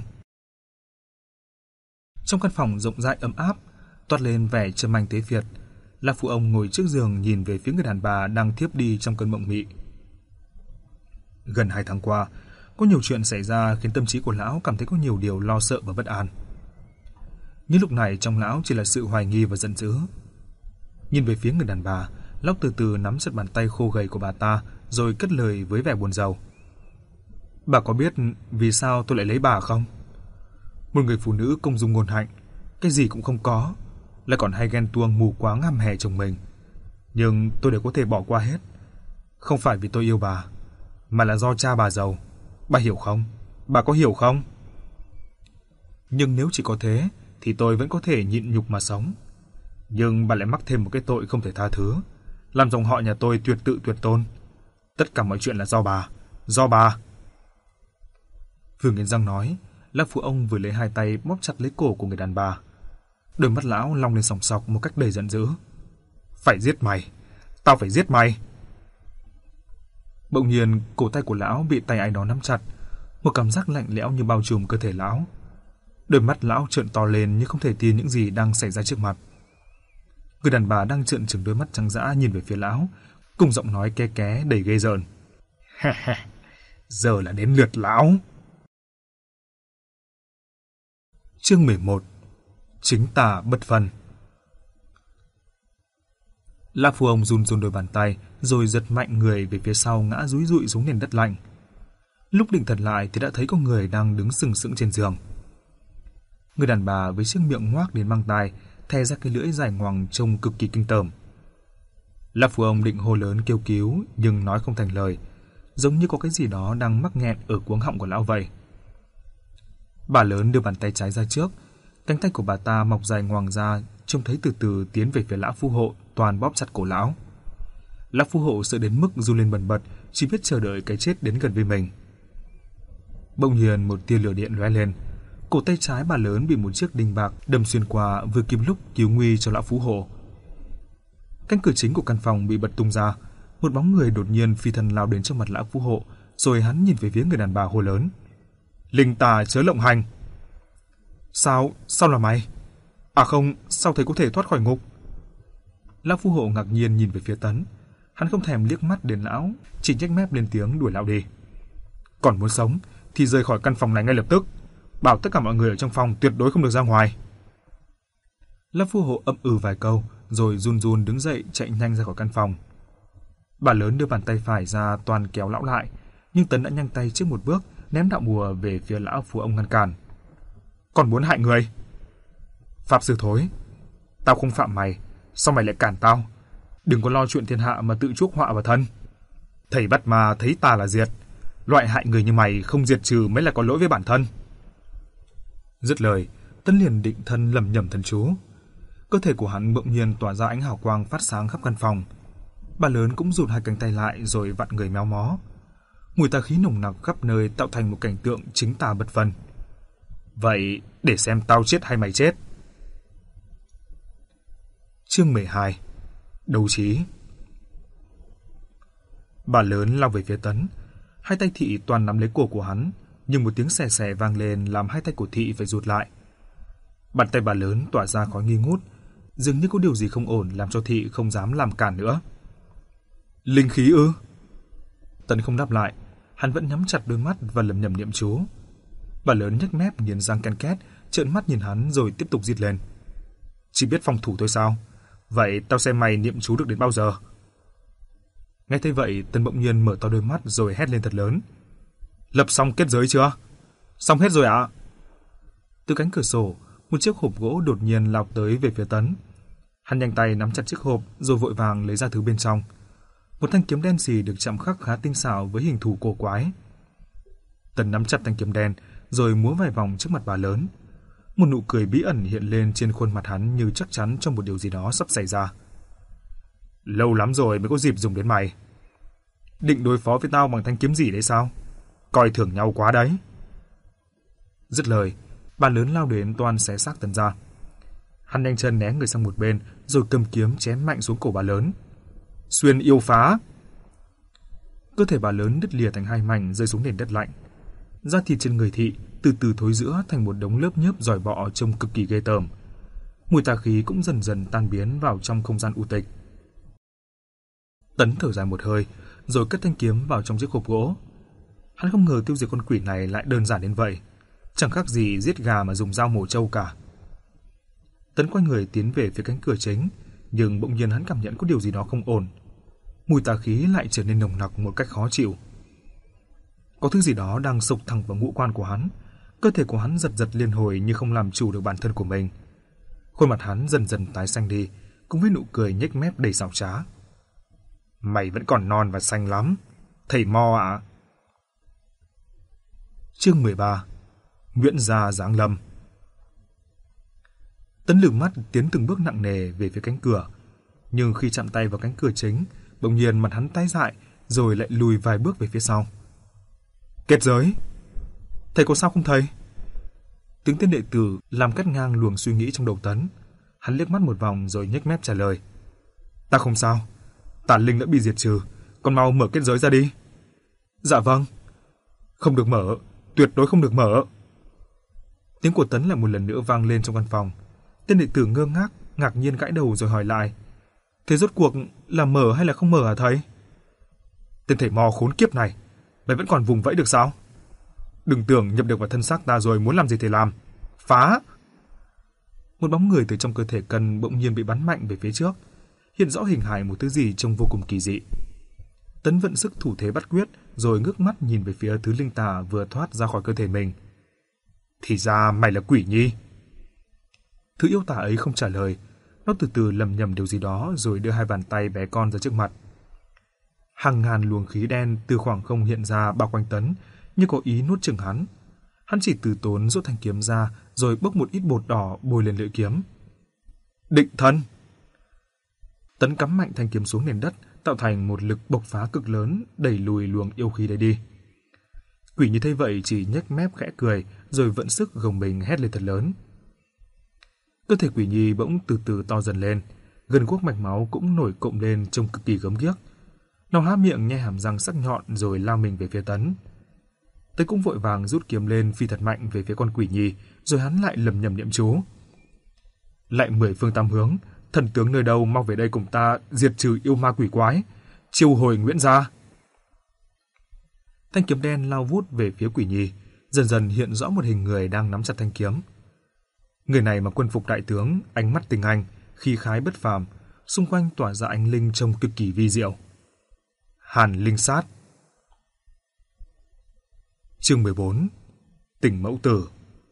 Trong căn phòng rộng rãi ấm áp, toát lên vẻ trầm anh tế Việt, là phụ ông ngồi trước giường nhìn về phía người đàn bà đang thiếp đi trong cơn mộng mị. Gần hai tháng qua, có nhiều chuyện xảy ra khiến tâm trí của lão cảm thấy có nhiều điều lo sợ và bất an. Nhưng lúc này trong lão chỉ là sự hoài nghi và giận dữ. Nhìn về phía người đàn bà, lão từ từ nắm chặt bàn tay khô gầy của bà ta rồi cất lời với vẻ buồn rầu. Bà có biết vì sao tôi lại lấy bà không? Một người phụ nữ công dung ngôn hạnh, cái gì cũng không có, lại còn hay ghen tuông mù quáng hăm hè chồng mình. Nhưng tôi đều có thể bỏ qua hết. Không phải vì tôi yêu bà, mà là do cha bà giàu. Bà hiểu không? Bà có hiểu không? Nhưng nếu chỉ có thế thì tôi vẫn có thể nhịn nhục mà sống. Nhưng bà lại mắc thêm một cái tội không thể tha thứ, làm dòng họ nhà tôi tuyệt tự tuyệt tôn. Tất cả mọi chuyện là do bà, do bà. Vừa nghiến răng nói, lão phụ ông vừa lấy hai tay bóp chặt lấy cổ của người đàn bà. Đôi mắt lão long lên sòng sọc một cách đầy giận dữ. Phải giết mày, tao phải giết mày. Bỗng nhiên cổ tay của lão bị tay ai đó nắm chặt, một cảm giác lạnh lẽo như bao trùm cơ thể lão. Đôi mắt lão trợn to lên như không thể tin những gì đang xảy ra trước mặt. Người đàn bà đang trợn trừng đôi mắt trắng dã nhìn về phía lão, cùng giọng nói ke ké đầy ghê rợn. Ha ha, giờ là đến lượt lão. Chương mười một. Chính tà bất phân. La Phu ông run run đôi bàn tay, rồi giật mạnh người về phía sau ngã dúi dụi xuống nền đất lạnh. Lúc định thần lại thì đã thấy có người đang đứng sừng sững trên giường. Người đàn bà với chiếc miệng ngoác đến mang tai, thè ra cái lưỡi dài ngoằng trông cực kỳ kinh tởm. La Phu ông định hô lớn kêu cứu nhưng nói không thành lời, giống như có cái gì đó đang mắc nghẹn ở cuống họng của lão vậy. Bà lớn đưa bàn tay trái ra trước, cánh tay của bà ta mọc dài ngoằng ra, trông thấy từ từ tiến về phía lão phù hộ, toàn bóp chặt cổ lão. Lão phù hộ sợ đến mức run lên bần bật, chỉ biết chờ đợi cái chết đến gần với mình. Bỗng nhiên một tia lửa điện lóe lên, cổ tay trái bà lớn bị một chiếc đinh bạc đâm xuyên qua, vừa kịp lúc cứu nguy cho lão phù hộ. Cánh cửa chính của căn phòng bị bật tung ra, một bóng người đột nhiên phi thân lao đến trước mặt lão phù hộ, rồi hắn nhìn về phía người đàn bà hô lớn: "Linh tà chớ lộng hành!" Sao, sao là mày? À không, sao thầy có thể thoát khỏi ngục? Lão phù hộ ngạc nhiên nhìn về phía Tấn. Hắn không thèm liếc mắt đến lão, chỉ nhếch mép lên tiếng đuổi lão đi. Còn muốn sống thì rời khỏi căn phòng này ngay lập tức, bảo tất cả mọi người ở trong phòng tuyệt đối không được ra ngoài. Lão phù hộ ậm ừ vài câu, rồi run run đứng dậy chạy nhanh ra khỏi căn phòng. Bà lớn đưa bàn tay phải ra toàn kéo lão lại, nhưng Tấn đã nhanh tay trước một bước, ném đạo bùa về phía lão phù ông ngăn cản. Còn muốn hại người? Pháp sư thối, tao không phạm mày, sao mày lại cản tao? Đừng có lo chuyện thiên hạ mà tự chuốc họa vào thân. Thầy bắt ma thấy tà là diệt, loại hại người như mày không diệt trừ mới là có lỗi với bản thân. Dứt lời, Tấn liền định thân lẩm nhẩm thần chú. Cơ thể của hắn bỗng nhiên tỏa ra ánh hào quang phát sáng khắp căn phòng. Bà lớn cũng rụt hai cánh tay lại rồi vặn người méo mó. Mùi tà khí nồng nặc khắp nơi tạo thành một cảnh tượng chính tà bất phân. Vậy để xem tao chết hay mày chết. Chương mười hai. Đấu trí. Bà lớn lao về phía Tấn, hai tay Thị toàn nắm lấy cổ của hắn, nhưng một tiếng xè xè vang lên làm hai tay của Thị phải rụt lại. Bàn tay bà lớn tỏa ra khói nghi ngút, dường như có điều gì không ổn làm cho Thị không dám làm cản nữa. Linh khí ư? Tấn không đáp lại, hắn vẫn nhắm chặt đôi mắt và lẩm nhẩm niệm chú. Bà lớn nhếch mép nghiến răng ken két, trợn mắt nhìn hắn rồi tiếp tục rít lên. Chỉ biết phòng thủ thôi sao? Vậy tao xem mày niệm chú được đến bao giờ? Nghe thấy vậy, Tấn bỗng nhiên mở to đôi mắt rồi hét lên thật lớn. Lập xong kết giới chưa? Xong hết rồi ạ. À? Từ cánh cửa sổ, một chiếc hộp gỗ đột nhiên lao tới về phía Tấn. Hắn nhanh tay nắm chặt chiếc hộp rồi vội vàng lấy ra thứ bên trong. Một thanh kiếm đen xì được chạm khắc khá tinh xảo với hình thù cổ quái. Tấn nắm chặt thanh kiếm đen rồi múa vài vòng trước mặt bà lớn. Một nụ cười bí ẩn hiện lên trên khuôn mặt hắn như chắc chắn trong một điều gì đó sắp xảy ra. Lâu lắm rồi mới có dịp dùng đến mày. Định đối phó với tao bằng thanh kiếm gì đấy sao? Coi thường nhau quá đấy. Dứt lời, bà lớn lao đến toan xé xác Tấn ra. Hắn nhanh chân né người sang một bên rồi cầm kiếm chém mạnh xuống cổ bà lớn. Xuyên yêu phá. Cơ thể bà lớn đứt lìa thành hai mảnh rơi xuống nền đất lạnh. Da thịt trên người Thị từ từ thối rữa thành một đống lớp nhớp giỏi bọ trông cực kỳ ghê tởm. Mùi tà khí cũng dần dần tan biến vào trong không gian u tịch. Tấn thở dài một hơi rồi cất thanh kiếm vào trong chiếc hộp gỗ. Hắn không ngờ tiêu diệt con quỷ này lại đơn giản đến vậy, chẳng khác gì giết gà mà dùng dao mổ trâu cả. Tấn quay người tiến về phía cánh cửa chính, nhưng bỗng nhiên hắn cảm nhận có điều gì đó không ổn. Mùi tà khí lại trở nên nồng nặc một cách khó chịu. Có thứ gì đó đang xộc thẳng vào ngũ quan của hắn. Cơ thể của hắn giật giật liên hồi như không làm chủ được bản thân của mình. Khuôn mặt hắn dần dần tái xanh đi, cùng với nụ cười nhếch mép đầy xảo trá. Mày vẫn còn non và xanh lắm, thầy Mo ạ. À? Chương mười ba. Nguyễn gia giáng lâm. Tấn lườm mắt tiến từng bước nặng nề về phía cánh cửa, nhưng khi chạm tay vào cánh cửa chính, bỗng nhiên mặt hắn tái dại, rồi lại lùi vài bước về phía sau. Kết giới? Thầy có sao không thầy? Tiếng tên đệ tử làm cắt ngang luồng suy nghĩ trong đầu Tấn. Hắn liếc mắt một vòng rồi nhếch mép trả lời. Ta không sao, tà linh đã bị diệt trừ, con mau mở kết giới ra đi. Dạ vâng. Không được mở, tuyệt đối không được mở. Tiếng của Tấn lại một lần nữa vang lên trong căn phòng. Tên đệ tử ngơ ngác, ngạc nhiên gãi đầu rồi hỏi lại. Thế rốt cuộc là mở hay là không mở hả thầy? Tên thầy Mo khốn kiếp này, mày vẫn còn vùng vẫy được sao? Đừng tưởng nhập được vào thân xác ta rồi muốn làm gì thì làm. Phá! Một bóng người từ trong cơ thể Cân bỗng nhiên bị bắn mạnh về phía trước, hiện rõ hình hài một thứ gì trông vô cùng kỳ dị. Tấn vận sức thủ thế bắt quyết rồi ngước mắt nhìn về phía thứ linh tà vừa thoát ra khỏi cơ thể mình. Thì ra mày là Quỷ Nhi. Thứ yêu tà ấy không trả lời, nó từ từ lầm nhầm điều gì đó rồi đưa hai bàn tay bé con ra trước mặt. Hàng ngàn luồng khí đen từ khoảng không hiện ra bao quanh Tấn, như có ý nuốt chửng hắn. Hắn chỉ từ tốn rút thanh kiếm ra rồi bốc một ít bột đỏ bôi lên lưỡi kiếm. Định thân. Tấn cắm mạnh thanh kiếm xuống nền đất, tạo thành một lực bộc phá cực lớn đẩy lùi luồng yêu khí đấy đi. Quỷ Nhi thấy vậy chỉ nhếch mép khẽ cười rồi vận sức gồng mình hét lên thật lớn. Cơ thể Quỷ Nhi bỗng từ từ to dần lên, gần guốc mạch máu cũng nổi cộm lên trông cực kỳ gớm ghiếc. Nó há miệng nhe hàm răng sắc nhọn rồi lao mình về phía Tấn. Tấn cũng vội vàng rút kiếm lên phi thật mạnh về phía con Quỷ Nhi, rồi hắn lại lầm nhầm niệm chú. Lại mười phương tam hướng, thần tướng nơi đâu mau về đây cùng ta diệt trừ yêu ma quỷ quái, chiêu hồi Nguyễn gia. Thanh kiếm đen lao vút về phía Quỷ Nhi, dần dần hiện rõ một hình người đang nắm chặt thanh kiếm. Người này mặc quân phục đại tướng, ánh mắt tinh anh, khí khái bất phàm, xung quanh tỏa ra ánh linh trông cực kỳ vi diệu. Hàn Linh Sát. Chương mười bốn. Tỉnh mẫu tử.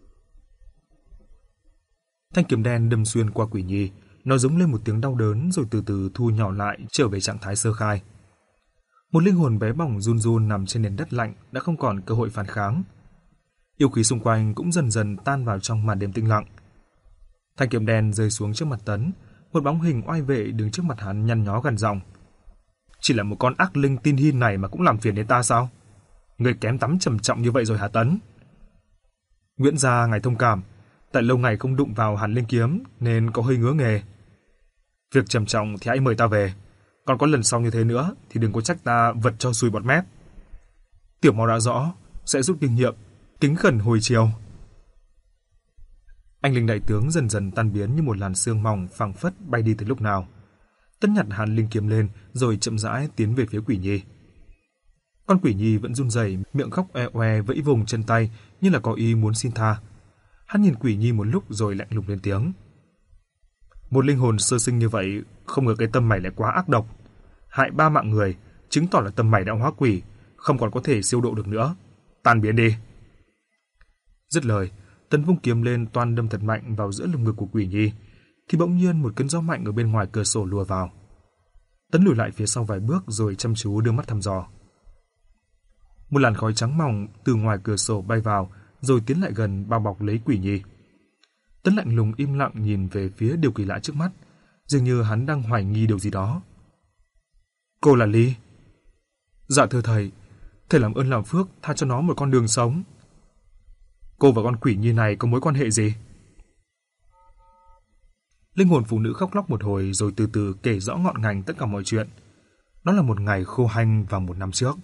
Thanh kiếm đen đâm xuyên qua Quỷ Nhi, nó giống lên một tiếng đau đớn rồi từ từ thu nhỏ lại trở về trạng thái sơ khai. Một linh hồn bé bỏng run run nằm trên nền đất lạnh đã không còn cơ hội phản kháng. Yêu khí xung quanh cũng dần dần tan vào trong màn đêm tĩnh lặng. Thanh kiếm đen rơi xuống trước mặt Tấn, một bóng hình oai vệ đứng trước mặt hắn nhăn nhó gằn giọng. Chỉ là một con ác linh tin hin này mà cũng làm phiền đến ta sao? Người kém tắm trầm trọng như vậy rồi hả Tấn? Nguyễn gia ngài thông cảm, tại lâu ngày không đụng vào Hàn Linh kiếm nên có hơi ngứa nghề. Việc trầm trọng thì hãy mời ta về, còn có lần sau như thế nữa thì đừng có trách ta vật cho xùi bọt mép. Tiểu Mao đã rõ, sẽ rút kinh nghiệm, kính khẩn hồi chiều. Anh linh đại tướng dần dần tan biến như một làn sương mỏng phảng phất bay đi từ lúc nào. Tân nhặt Hàn Linh kiếm lên rồi chậm rãi tiến về phía Quỷ Nhi. Con Quỷ Nhi vẫn run rẩy, miệng khóc oe oe vẫy vùng chân tay như là có ý muốn xin tha. Hắn nhìn Quỷ Nhi một lúc rồi lạnh lùng lên tiếng. Một linh hồn sơ sinh như vậy, không ngờ cái tâm mày lại quá ác độc, hại ba mạng người, chứng tỏ là tâm mày đã hóa quỷ, không còn có thể siêu độ được nữa. Tan biến đi. Dứt lời, Tấn vung kiếm lên toan đâm thật mạnh vào giữa lồng ngực của Quỷ Nhi, thì bỗng nhiên một cơn gió mạnh ở bên ngoài cửa sổ lùa vào. Tấn lùi lại phía sau vài bước rồi chăm chú đưa mắt thăm dò. Một làn khói trắng mỏng từ ngoài cửa sổ bay vào, rồi tiến lại gần bao bọc lấy Quỷ Nhi. Tấn lạnh lùng im lặng nhìn về phía điều kỳ lạ trước mắt, dường như hắn đang hoài nghi điều gì đó. Cô là Ly? Dạ thưa thầy, thầy làm ơn làm phước tha cho nó một con đường sống. Cô và con Quỷ Nhi này có mối quan hệ gì? Linh hồn phụ nữ khóc lóc một hồi rồi từ từ kể rõ ngọn ngành tất cả mọi chuyện. Đó là một ngày khô hanh vào một năm trước.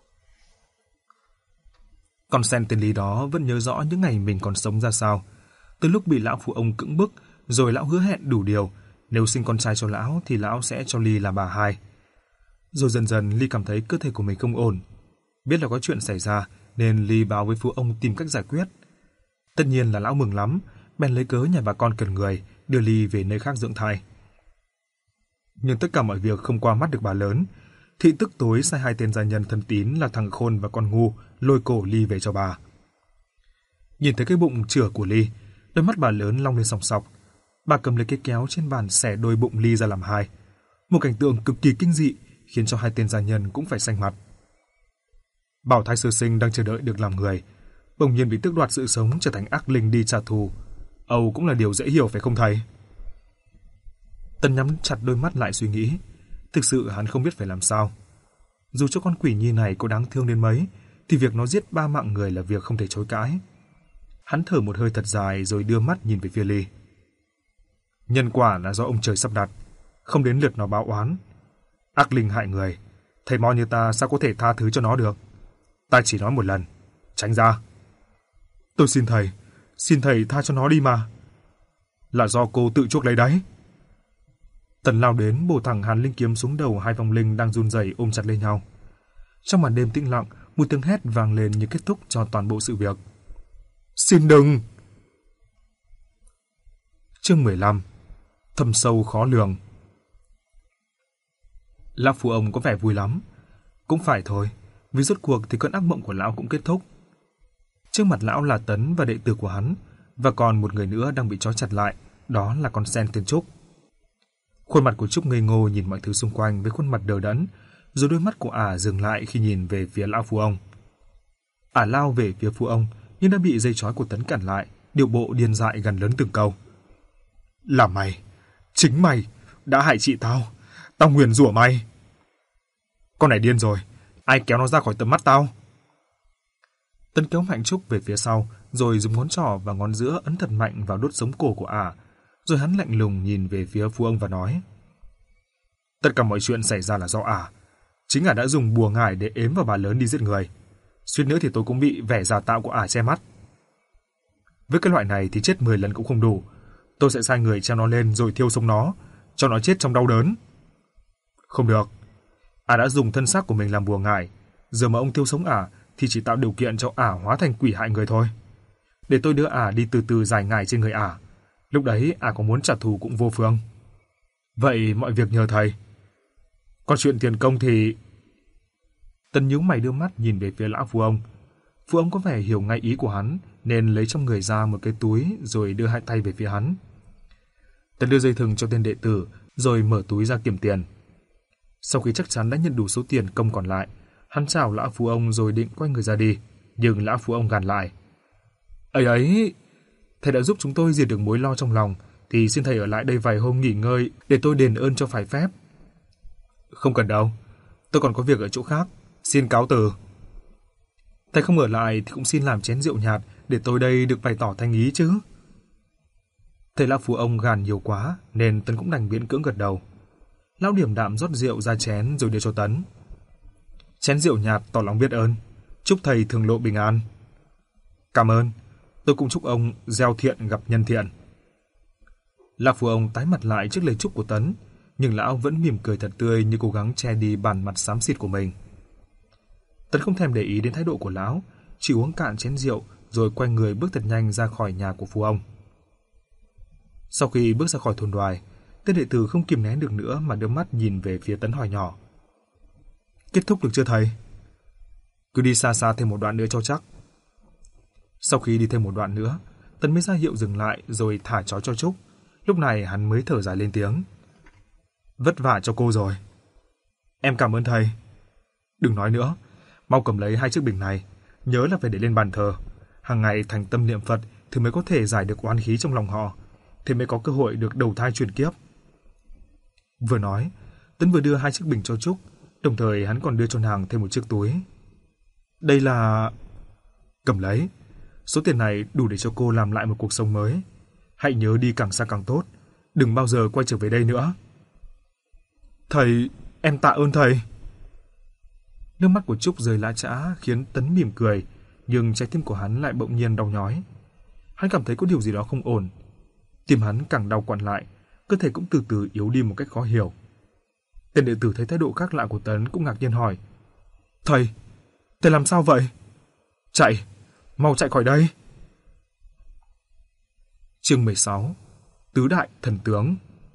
Con sen tên Lý đó vẫn nhớ rõ những ngày mình còn sống ra sao. Từ lúc bị lão phụ ông cưỡng bức, rồi lão hứa hẹn đủ điều, nếu sinh con trai cho lão thì lão sẽ cho Ly là bà hai. Rồi dần dần Ly cảm thấy cơ thể của mình không ổn. Biết là có chuyện xảy ra nên Ly báo với phụ ông tìm cách giải quyết. Tất nhiên là lão mừng lắm, bèn lấy cớ nhà bà con cần người, đưa Ly về nơi khác dưỡng thai. Nhưng tất cả mọi việc không qua mắt được bà lớn. Thị tức tối sai hai tên gia nhân thân tín là thằng Khôn và con Ngu lôi cổ Ly về cho bà. Nhìn thấy cái bụng chửa của Ly, đôi mắt bà lớn long lên sòng sọc. Bà cầm lấy cái kéo trên bàn xẻ đôi bụng Ly ra làm hai. Một cảnh tượng cực kỳ kinh dị khiến cho hai tên gia nhân cũng phải xanh mặt. Bảo thai sơ sinh đang chờ đợi được làm người, bỗng nhiên bị tước đoạt sự sống trở thành ác linh đi trả thù. Âu cũng là điều dễ hiểu phải không thầy? Tân nhắm chặt đôi mắt lại suy nghĩ. Thực sự hắn không biết phải làm sao. Dù cho con Quỷ Nhi này có đáng thương đến mấy, thì việc nó giết ba mạng người là việc không thể chối cãi. Hắn thở một hơi thật dài rồi đưa mắt nhìn về phía Ly. Nhân quả là do ông trời sắp đặt, không đến lượt nó báo oán. Ác linh hại người, thầy mo như ta sao có thể tha thứ cho nó được? Ta chỉ nói một lần, tránh ra. Tôi xin thầy, xin thầy tha cho nó đi mà. Là do cô tự chuốc lấy đấy. Tần lao đến bổ thẳng Hàn Linh kiếm xuống đầu hai vong linh đang run rẩy ôm chặt lên nhau. Trong màn đêm tĩnh lặng, một tiếng hét vang lên như kết thúc cho toàn bộ sự việc. Xin đừng! Chương mười lăm. Thâm sâu khó lường. Lão phụ ông có vẻ vui lắm. Cũng phải thôi, vì rốt cuộc thì cơn ác mộng của lão cũng kết thúc. Trước mặt lão là Tấn và đệ tử của hắn, và còn một người nữa đang bị trói chặt lại, đó là con sen tên Trúc. Khuôn mặt của Trúc ngây ngô nhìn mọi thứ xung quanh với khuôn mặt đờ đẫn, rồi đôi mắt của ả dừng lại khi nhìn về phía lão phụ ông. Ả lao về phía phụ ông, nhưng đã bị dây trói của Tấn cản lại, điệu bộ điên dại gằn lớn từng câu. Là mày, chính mày, đã hại chị tao, tao nguyền rủa mày. Con này điên rồi, ai kéo nó ra khỏi tầm mắt tao? Tấn kéo mạnh Trúc về phía sau, rồi dùng ngón trỏ và ngón giữa ấn thật mạnh vào đốt sống cổ của ả, rồi hắn lạnh lùng nhìn về phía phụ ông và nói. Tất cả mọi chuyện xảy ra là do ả. Chính ả đã dùng bùa ngải để ếm vào bà lớn đi giết người. Suýt nữa thì tôi cũng bị vẻ giả tạo của ả che mắt. Với cái loại này thì chết mười lần cũng không đủ. Tôi sẽ sai người treo nó lên rồi thiêu sống nó, cho nó chết trong đau đớn. Không được. Ả đã dùng thân xác của mình làm bùa ngải. Giờ mà ông thiêu sống ả thì chỉ tạo điều kiện cho ả hóa thành quỷ hại người thôi. Để tôi đưa ả đi từ từ giải ngải trên người ả. Lúc đấy ả có muốn trả thù cũng vô phương. Vậy mọi việc nhờ thầy. Còn chuyện tiền công thì... Tần nhíu mày đưa mắt nhìn về phía lão phu ông. Phu ông có vẻ hiểu ngay ý của hắn, nên lấy trong người ra một cái túi rồi đưa hai tay về phía hắn. Tần đưa dây thừng cho tên đệ tử, rồi mở túi ra kiểm tiền. Sau khi chắc chắn đã nhận đủ số tiền công còn lại, hắn chào lão phu ông rồi định quay người ra đi, nhưng lão phu ông gàn lại. Ấy ấy, thầy đã giúp chúng tôi diệt được mối lo trong lòng, thì xin thầy ở lại đây vài hôm nghỉ ngơi để tôi đền ơn cho phải phép. Không cần đâu, tôi còn có việc ở chỗ khác, xin cáo từ. Thầy không ở lại thì cũng xin làm chén rượu nhạt để tôi đây được bày tỏ thành ý chứ. Thấy lão phú ông gàn nhiều quá nên Tấn cũng đành miễn cưỡng gật đầu. Lão điềm đạm rót rượu ra chén rồi đưa cho Tấn. Chén rượu nhạt tỏ lòng biết ơn, chúc thầy thường lộ bình an. Cảm ơn, tôi cũng chúc ông gieo thiện gặp nhân thiện. Lão phú ông tái mặt lại trước lời chúc của Tấn, nhưng lão vẫn mỉm cười thật tươi như cố gắng che đi bản mặt xám xịt của mình. Tấn không thèm để ý đến thái độ của lão, chỉ uống cạn chén rượu rồi quay người bước thật nhanh ra khỏi nhà của phú ông. Sau khi bước ra khỏi thôn Đoài, tên đệ tử không kìm nén được nữa mà đưa mắt nhìn về phía Tấn hỏi nhỏ. Kết thúc được chưa thầy? Cứ đi xa xa thêm một đoạn nữa cho chắc. Sau khi đi thêm một đoạn nữa, Tấn mới ra hiệu dừng lại rồi thả chó cho Trúc. Lúc này hắn mới thở dài lên tiếng. Vất vả cho cô rồi. Em cảm ơn thầy. Đừng nói nữa, mau cầm lấy hai chiếc bình này, nhớ là phải để lên bàn thờ. Hàng ngày thành tâm niệm Phật thì mới có thể giải được oán khí trong lòng họ, thì mới có cơ hội được đầu thai chuyển kiếp. Vừa nói, Tấn vừa đưa hai chiếc bình cho Trúc, đồng thời hắn còn đưa cho nàng thêm một chiếc túi. Đây là... Cầm lấy. Số tiền này đủ để cho cô làm lại một cuộc sống mới. Hãy nhớ đi càng xa càng tốt, đừng bao giờ quay trở về đây nữa. Thầy, em tạ ơn thầy. Nước mắt của Trúc rơi lã chã khiến Tấn mỉm cười, nhưng trái tim của hắn lại bỗng nhiên đau nhói. Hắn cảm thấy có điều gì đó không ổn. Tim hắn càng đau quặn lại, cơ thể cũng từ từ yếu đi một cách khó hiểu. Tên đệ tử thấy thái độ khác lạ của Tấn cũng ngạc nhiên hỏi. Thầy, thầy làm sao vậy? Chạy, mau chạy khỏi đây. Chương mười sáu. Tứ đại thần tướng.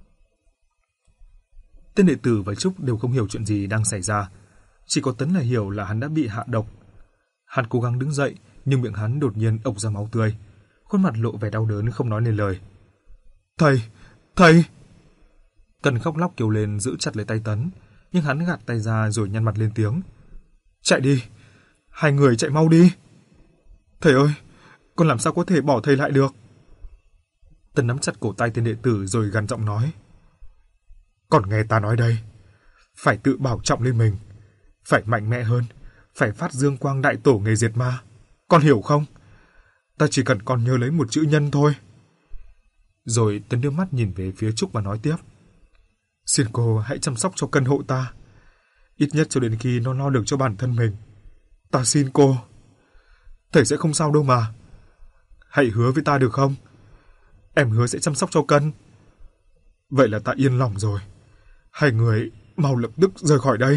Tên đệ tử và Trúc đều không hiểu chuyện gì đang xảy ra. Chỉ có Tấn là hiểu là hắn đã bị hạ độc. Hắn cố gắng đứng dậy, nhưng miệng hắn đột nhiên ộc ra máu tươi. Khuôn mặt lộ vẻ đau đớn không nói nên lời. Thầy, thầy! Tần khóc lóc kêu lên giữ chặt lấy tay Tấn, nhưng hắn gạt tay ra rồi nhăn mặt lên tiếng. Chạy đi! Hai người chạy mau đi! Thầy ơi! Con làm sao có thể bỏ thầy lại được? Tần nắm chặt cổ tay tên đệ tử rồi gằn giọng nói. Còn nghe ta nói đây, phải tự bảo trọng lên mình, phải mạnh mẽ hơn, phải phát dương quang đại tổ nghề diệt ma. Con hiểu không? Ta chỉ cần con nhớ lấy một chữ nhân thôi. Rồi Tấn đưa mắt nhìn về phía Trúc và nói tiếp. Xin cô hãy chăm sóc cho Cân hộ ta, ít nhất cho đến khi nó lo được cho bản thân mình. Ta xin cô. Thầy sẽ không sao đâu mà. Hãy hứa với ta được không? Em hứa sẽ chăm sóc cho Cân. Vậy là ta yên lòng rồi. Hai người mau lập tức rời khỏi đây.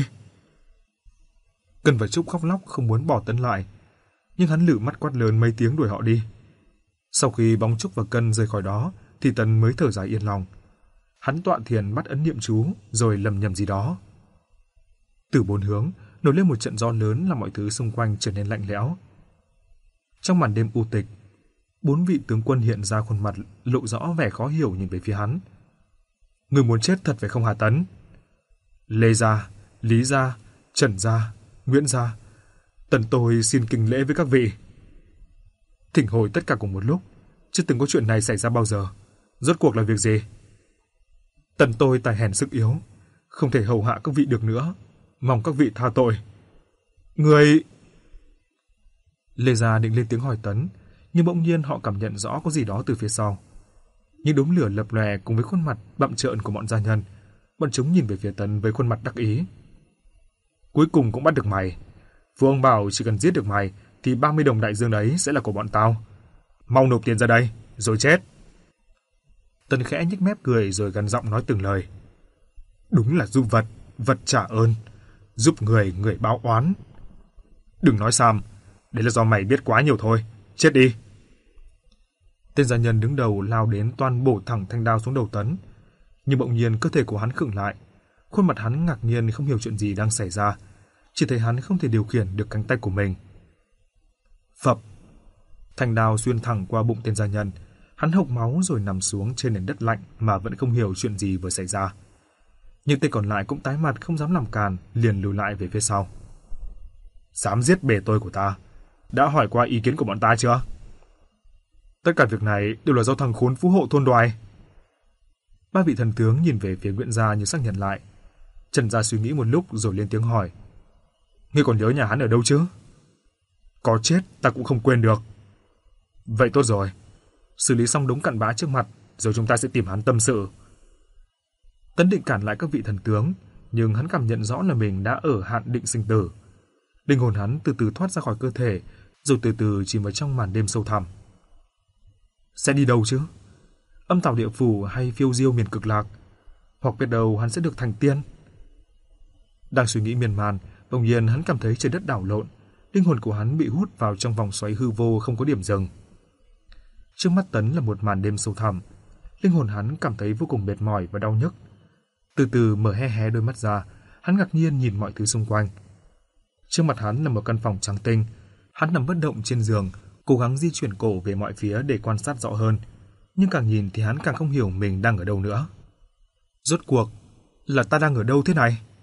Cân và Trúc khóc lóc không muốn bỏ Tấn lại, nhưng hắn lử mắt quát lớn mấy tiếng đuổi họ đi. Sau khi bóng Trúc và Cân rời khỏi đó, thì Tấn mới thở dài yên lòng. Hắn tọa thiền bắt ấn niệm chú, rồi lầm nhầm gì đó. Từ bốn hướng nổi lên một trận gió lớn làm mọi thứ xung quanh trở nên lạnh lẽo. Trong màn đêm u tịch, bốn vị tướng quân hiện ra khuôn mặt lộ rõ vẻ khó hiểu nhìn về phía hắn. Người muốn chết thật phải không hả Tấn? Lê gia, Lý gia, Trần gia, Nguyễn gia, Tần tôi xin kính lễ với các vị. Thỉnh hồi tất cả cùng một lúc, chưa từng có chuyện này xảy ra bao giờ. Rốt cuộc là việc gì? Tần tôi tài hèn sức yếu, không thể hầu hạ các vị được nữa, mong các vị tha tội. Người... Lê gia định lên tiếng hỏi Tấn, nhưng bỗng nhiên họ cảm nhận rõ có gì đó từ phía sau. Những đốm lửa lập lòe cùng với khuôn mặt bặm trợn của bọn gia nhân, bọn chúng nhìn về phía Tấn với khuôn mặt đắc ý. Cuối cùng cũng bắt được mày. Vua ông bảo chỉ cần giết được mày thì ba mươi đồng đại dương đấy sẽ là của bọn tao. Mau nộp tiền ra đây, rồi chết. Tấn khẽ nhếch mép cười rồi gằn giọng nói từng lời. Đúng là giúp vật, vật trả ơn. Giúp người, người báo oán. Đừng nói Sam, đấy là do mày biết quá nhiều thôi. Chết đi. Tên gia nhân đứng đầu lao đến toan bổ thẳng thanh đao xuống đầu Tấn. Nhưng bỗng nhiên cơ thể của hắn khựng lại. Khuôn mặt hắn ngạc nhiên không hiểu chuyện gì đang xảy ra. Chỉ thấy hắn không thể điều khiển được cánh tay của mình. Phập. Thanh đao xuyên thẳng qua bụng tên gia nhân. Hắn hộc máu rồi nằm xuống trên nền đất lạnh mà vẫn không hiểu chuyện gì vừa xảy ra. Nhưng tên còn lại cũng tái mặt không dám làm càn, liền lùi lại về phía sau. Dám giết bề tôi của ta, đã hỏi qua ý kiến của bọn ta chưa? Tất cả việc này đều là do thằng khốn phú hộ thôn Đoài. Ba vị thần tướng nhìn về phía Nguyễn gia như xác nhận lại. Trần gia suy nghĩ một lúc rồi lên tiếng hỏi. Ngươi còn nhớ nhà hắn ở đâu chứ? Có chết ta cũng không quên được. Vậy tốt rồi. Xử lý xong đống cặn bã trước mặt, rồi chúng ta sẽ tìm hắn tâm sự. Tấn định cản lại các vị thần tướng, nhưng hắn cảm nhận rõ là mình đã ở hạn định sinh tử. Linh hồn hắn từ từ thoát ra khỏi cơ thể, rồi từ từ chìm vào trong màn đêm sâu thẳm. Sẽ đi đâu chứ? Âm tào địa phủ hay phiêu diêu miền cực lạc? Hoặc biết đâu hắn sẽ được thành tiên? Đang suy nghĩ miên man, bỗng nhiên hắn cảm thấy trời đất đảo lộn, linh hồn của hắn bị hút vào trong vòng xoáy hư vô không có điểm dừng. Trước mắt Tấn là một màn đêm sâu thẳm, linh hồn hắn cảm thấy vô cùng mệt mỏi và đau nhức. Từ từ mở hé hé đôi mắt ra, hắn ngạc nhiên nhìn mọi thứ xung quanh. Trước mặt hắn là một căn phòng trắng tinh, hắn nằm bất động trên giường, cố gắng di chuyển cổ về mọi phía để quan sát rõ hơn, nhưng càng nhìn thì hắn càng không hiểu mình đang ở đâu nữa. Rốt cuộc là ta đang ở đâu thế này?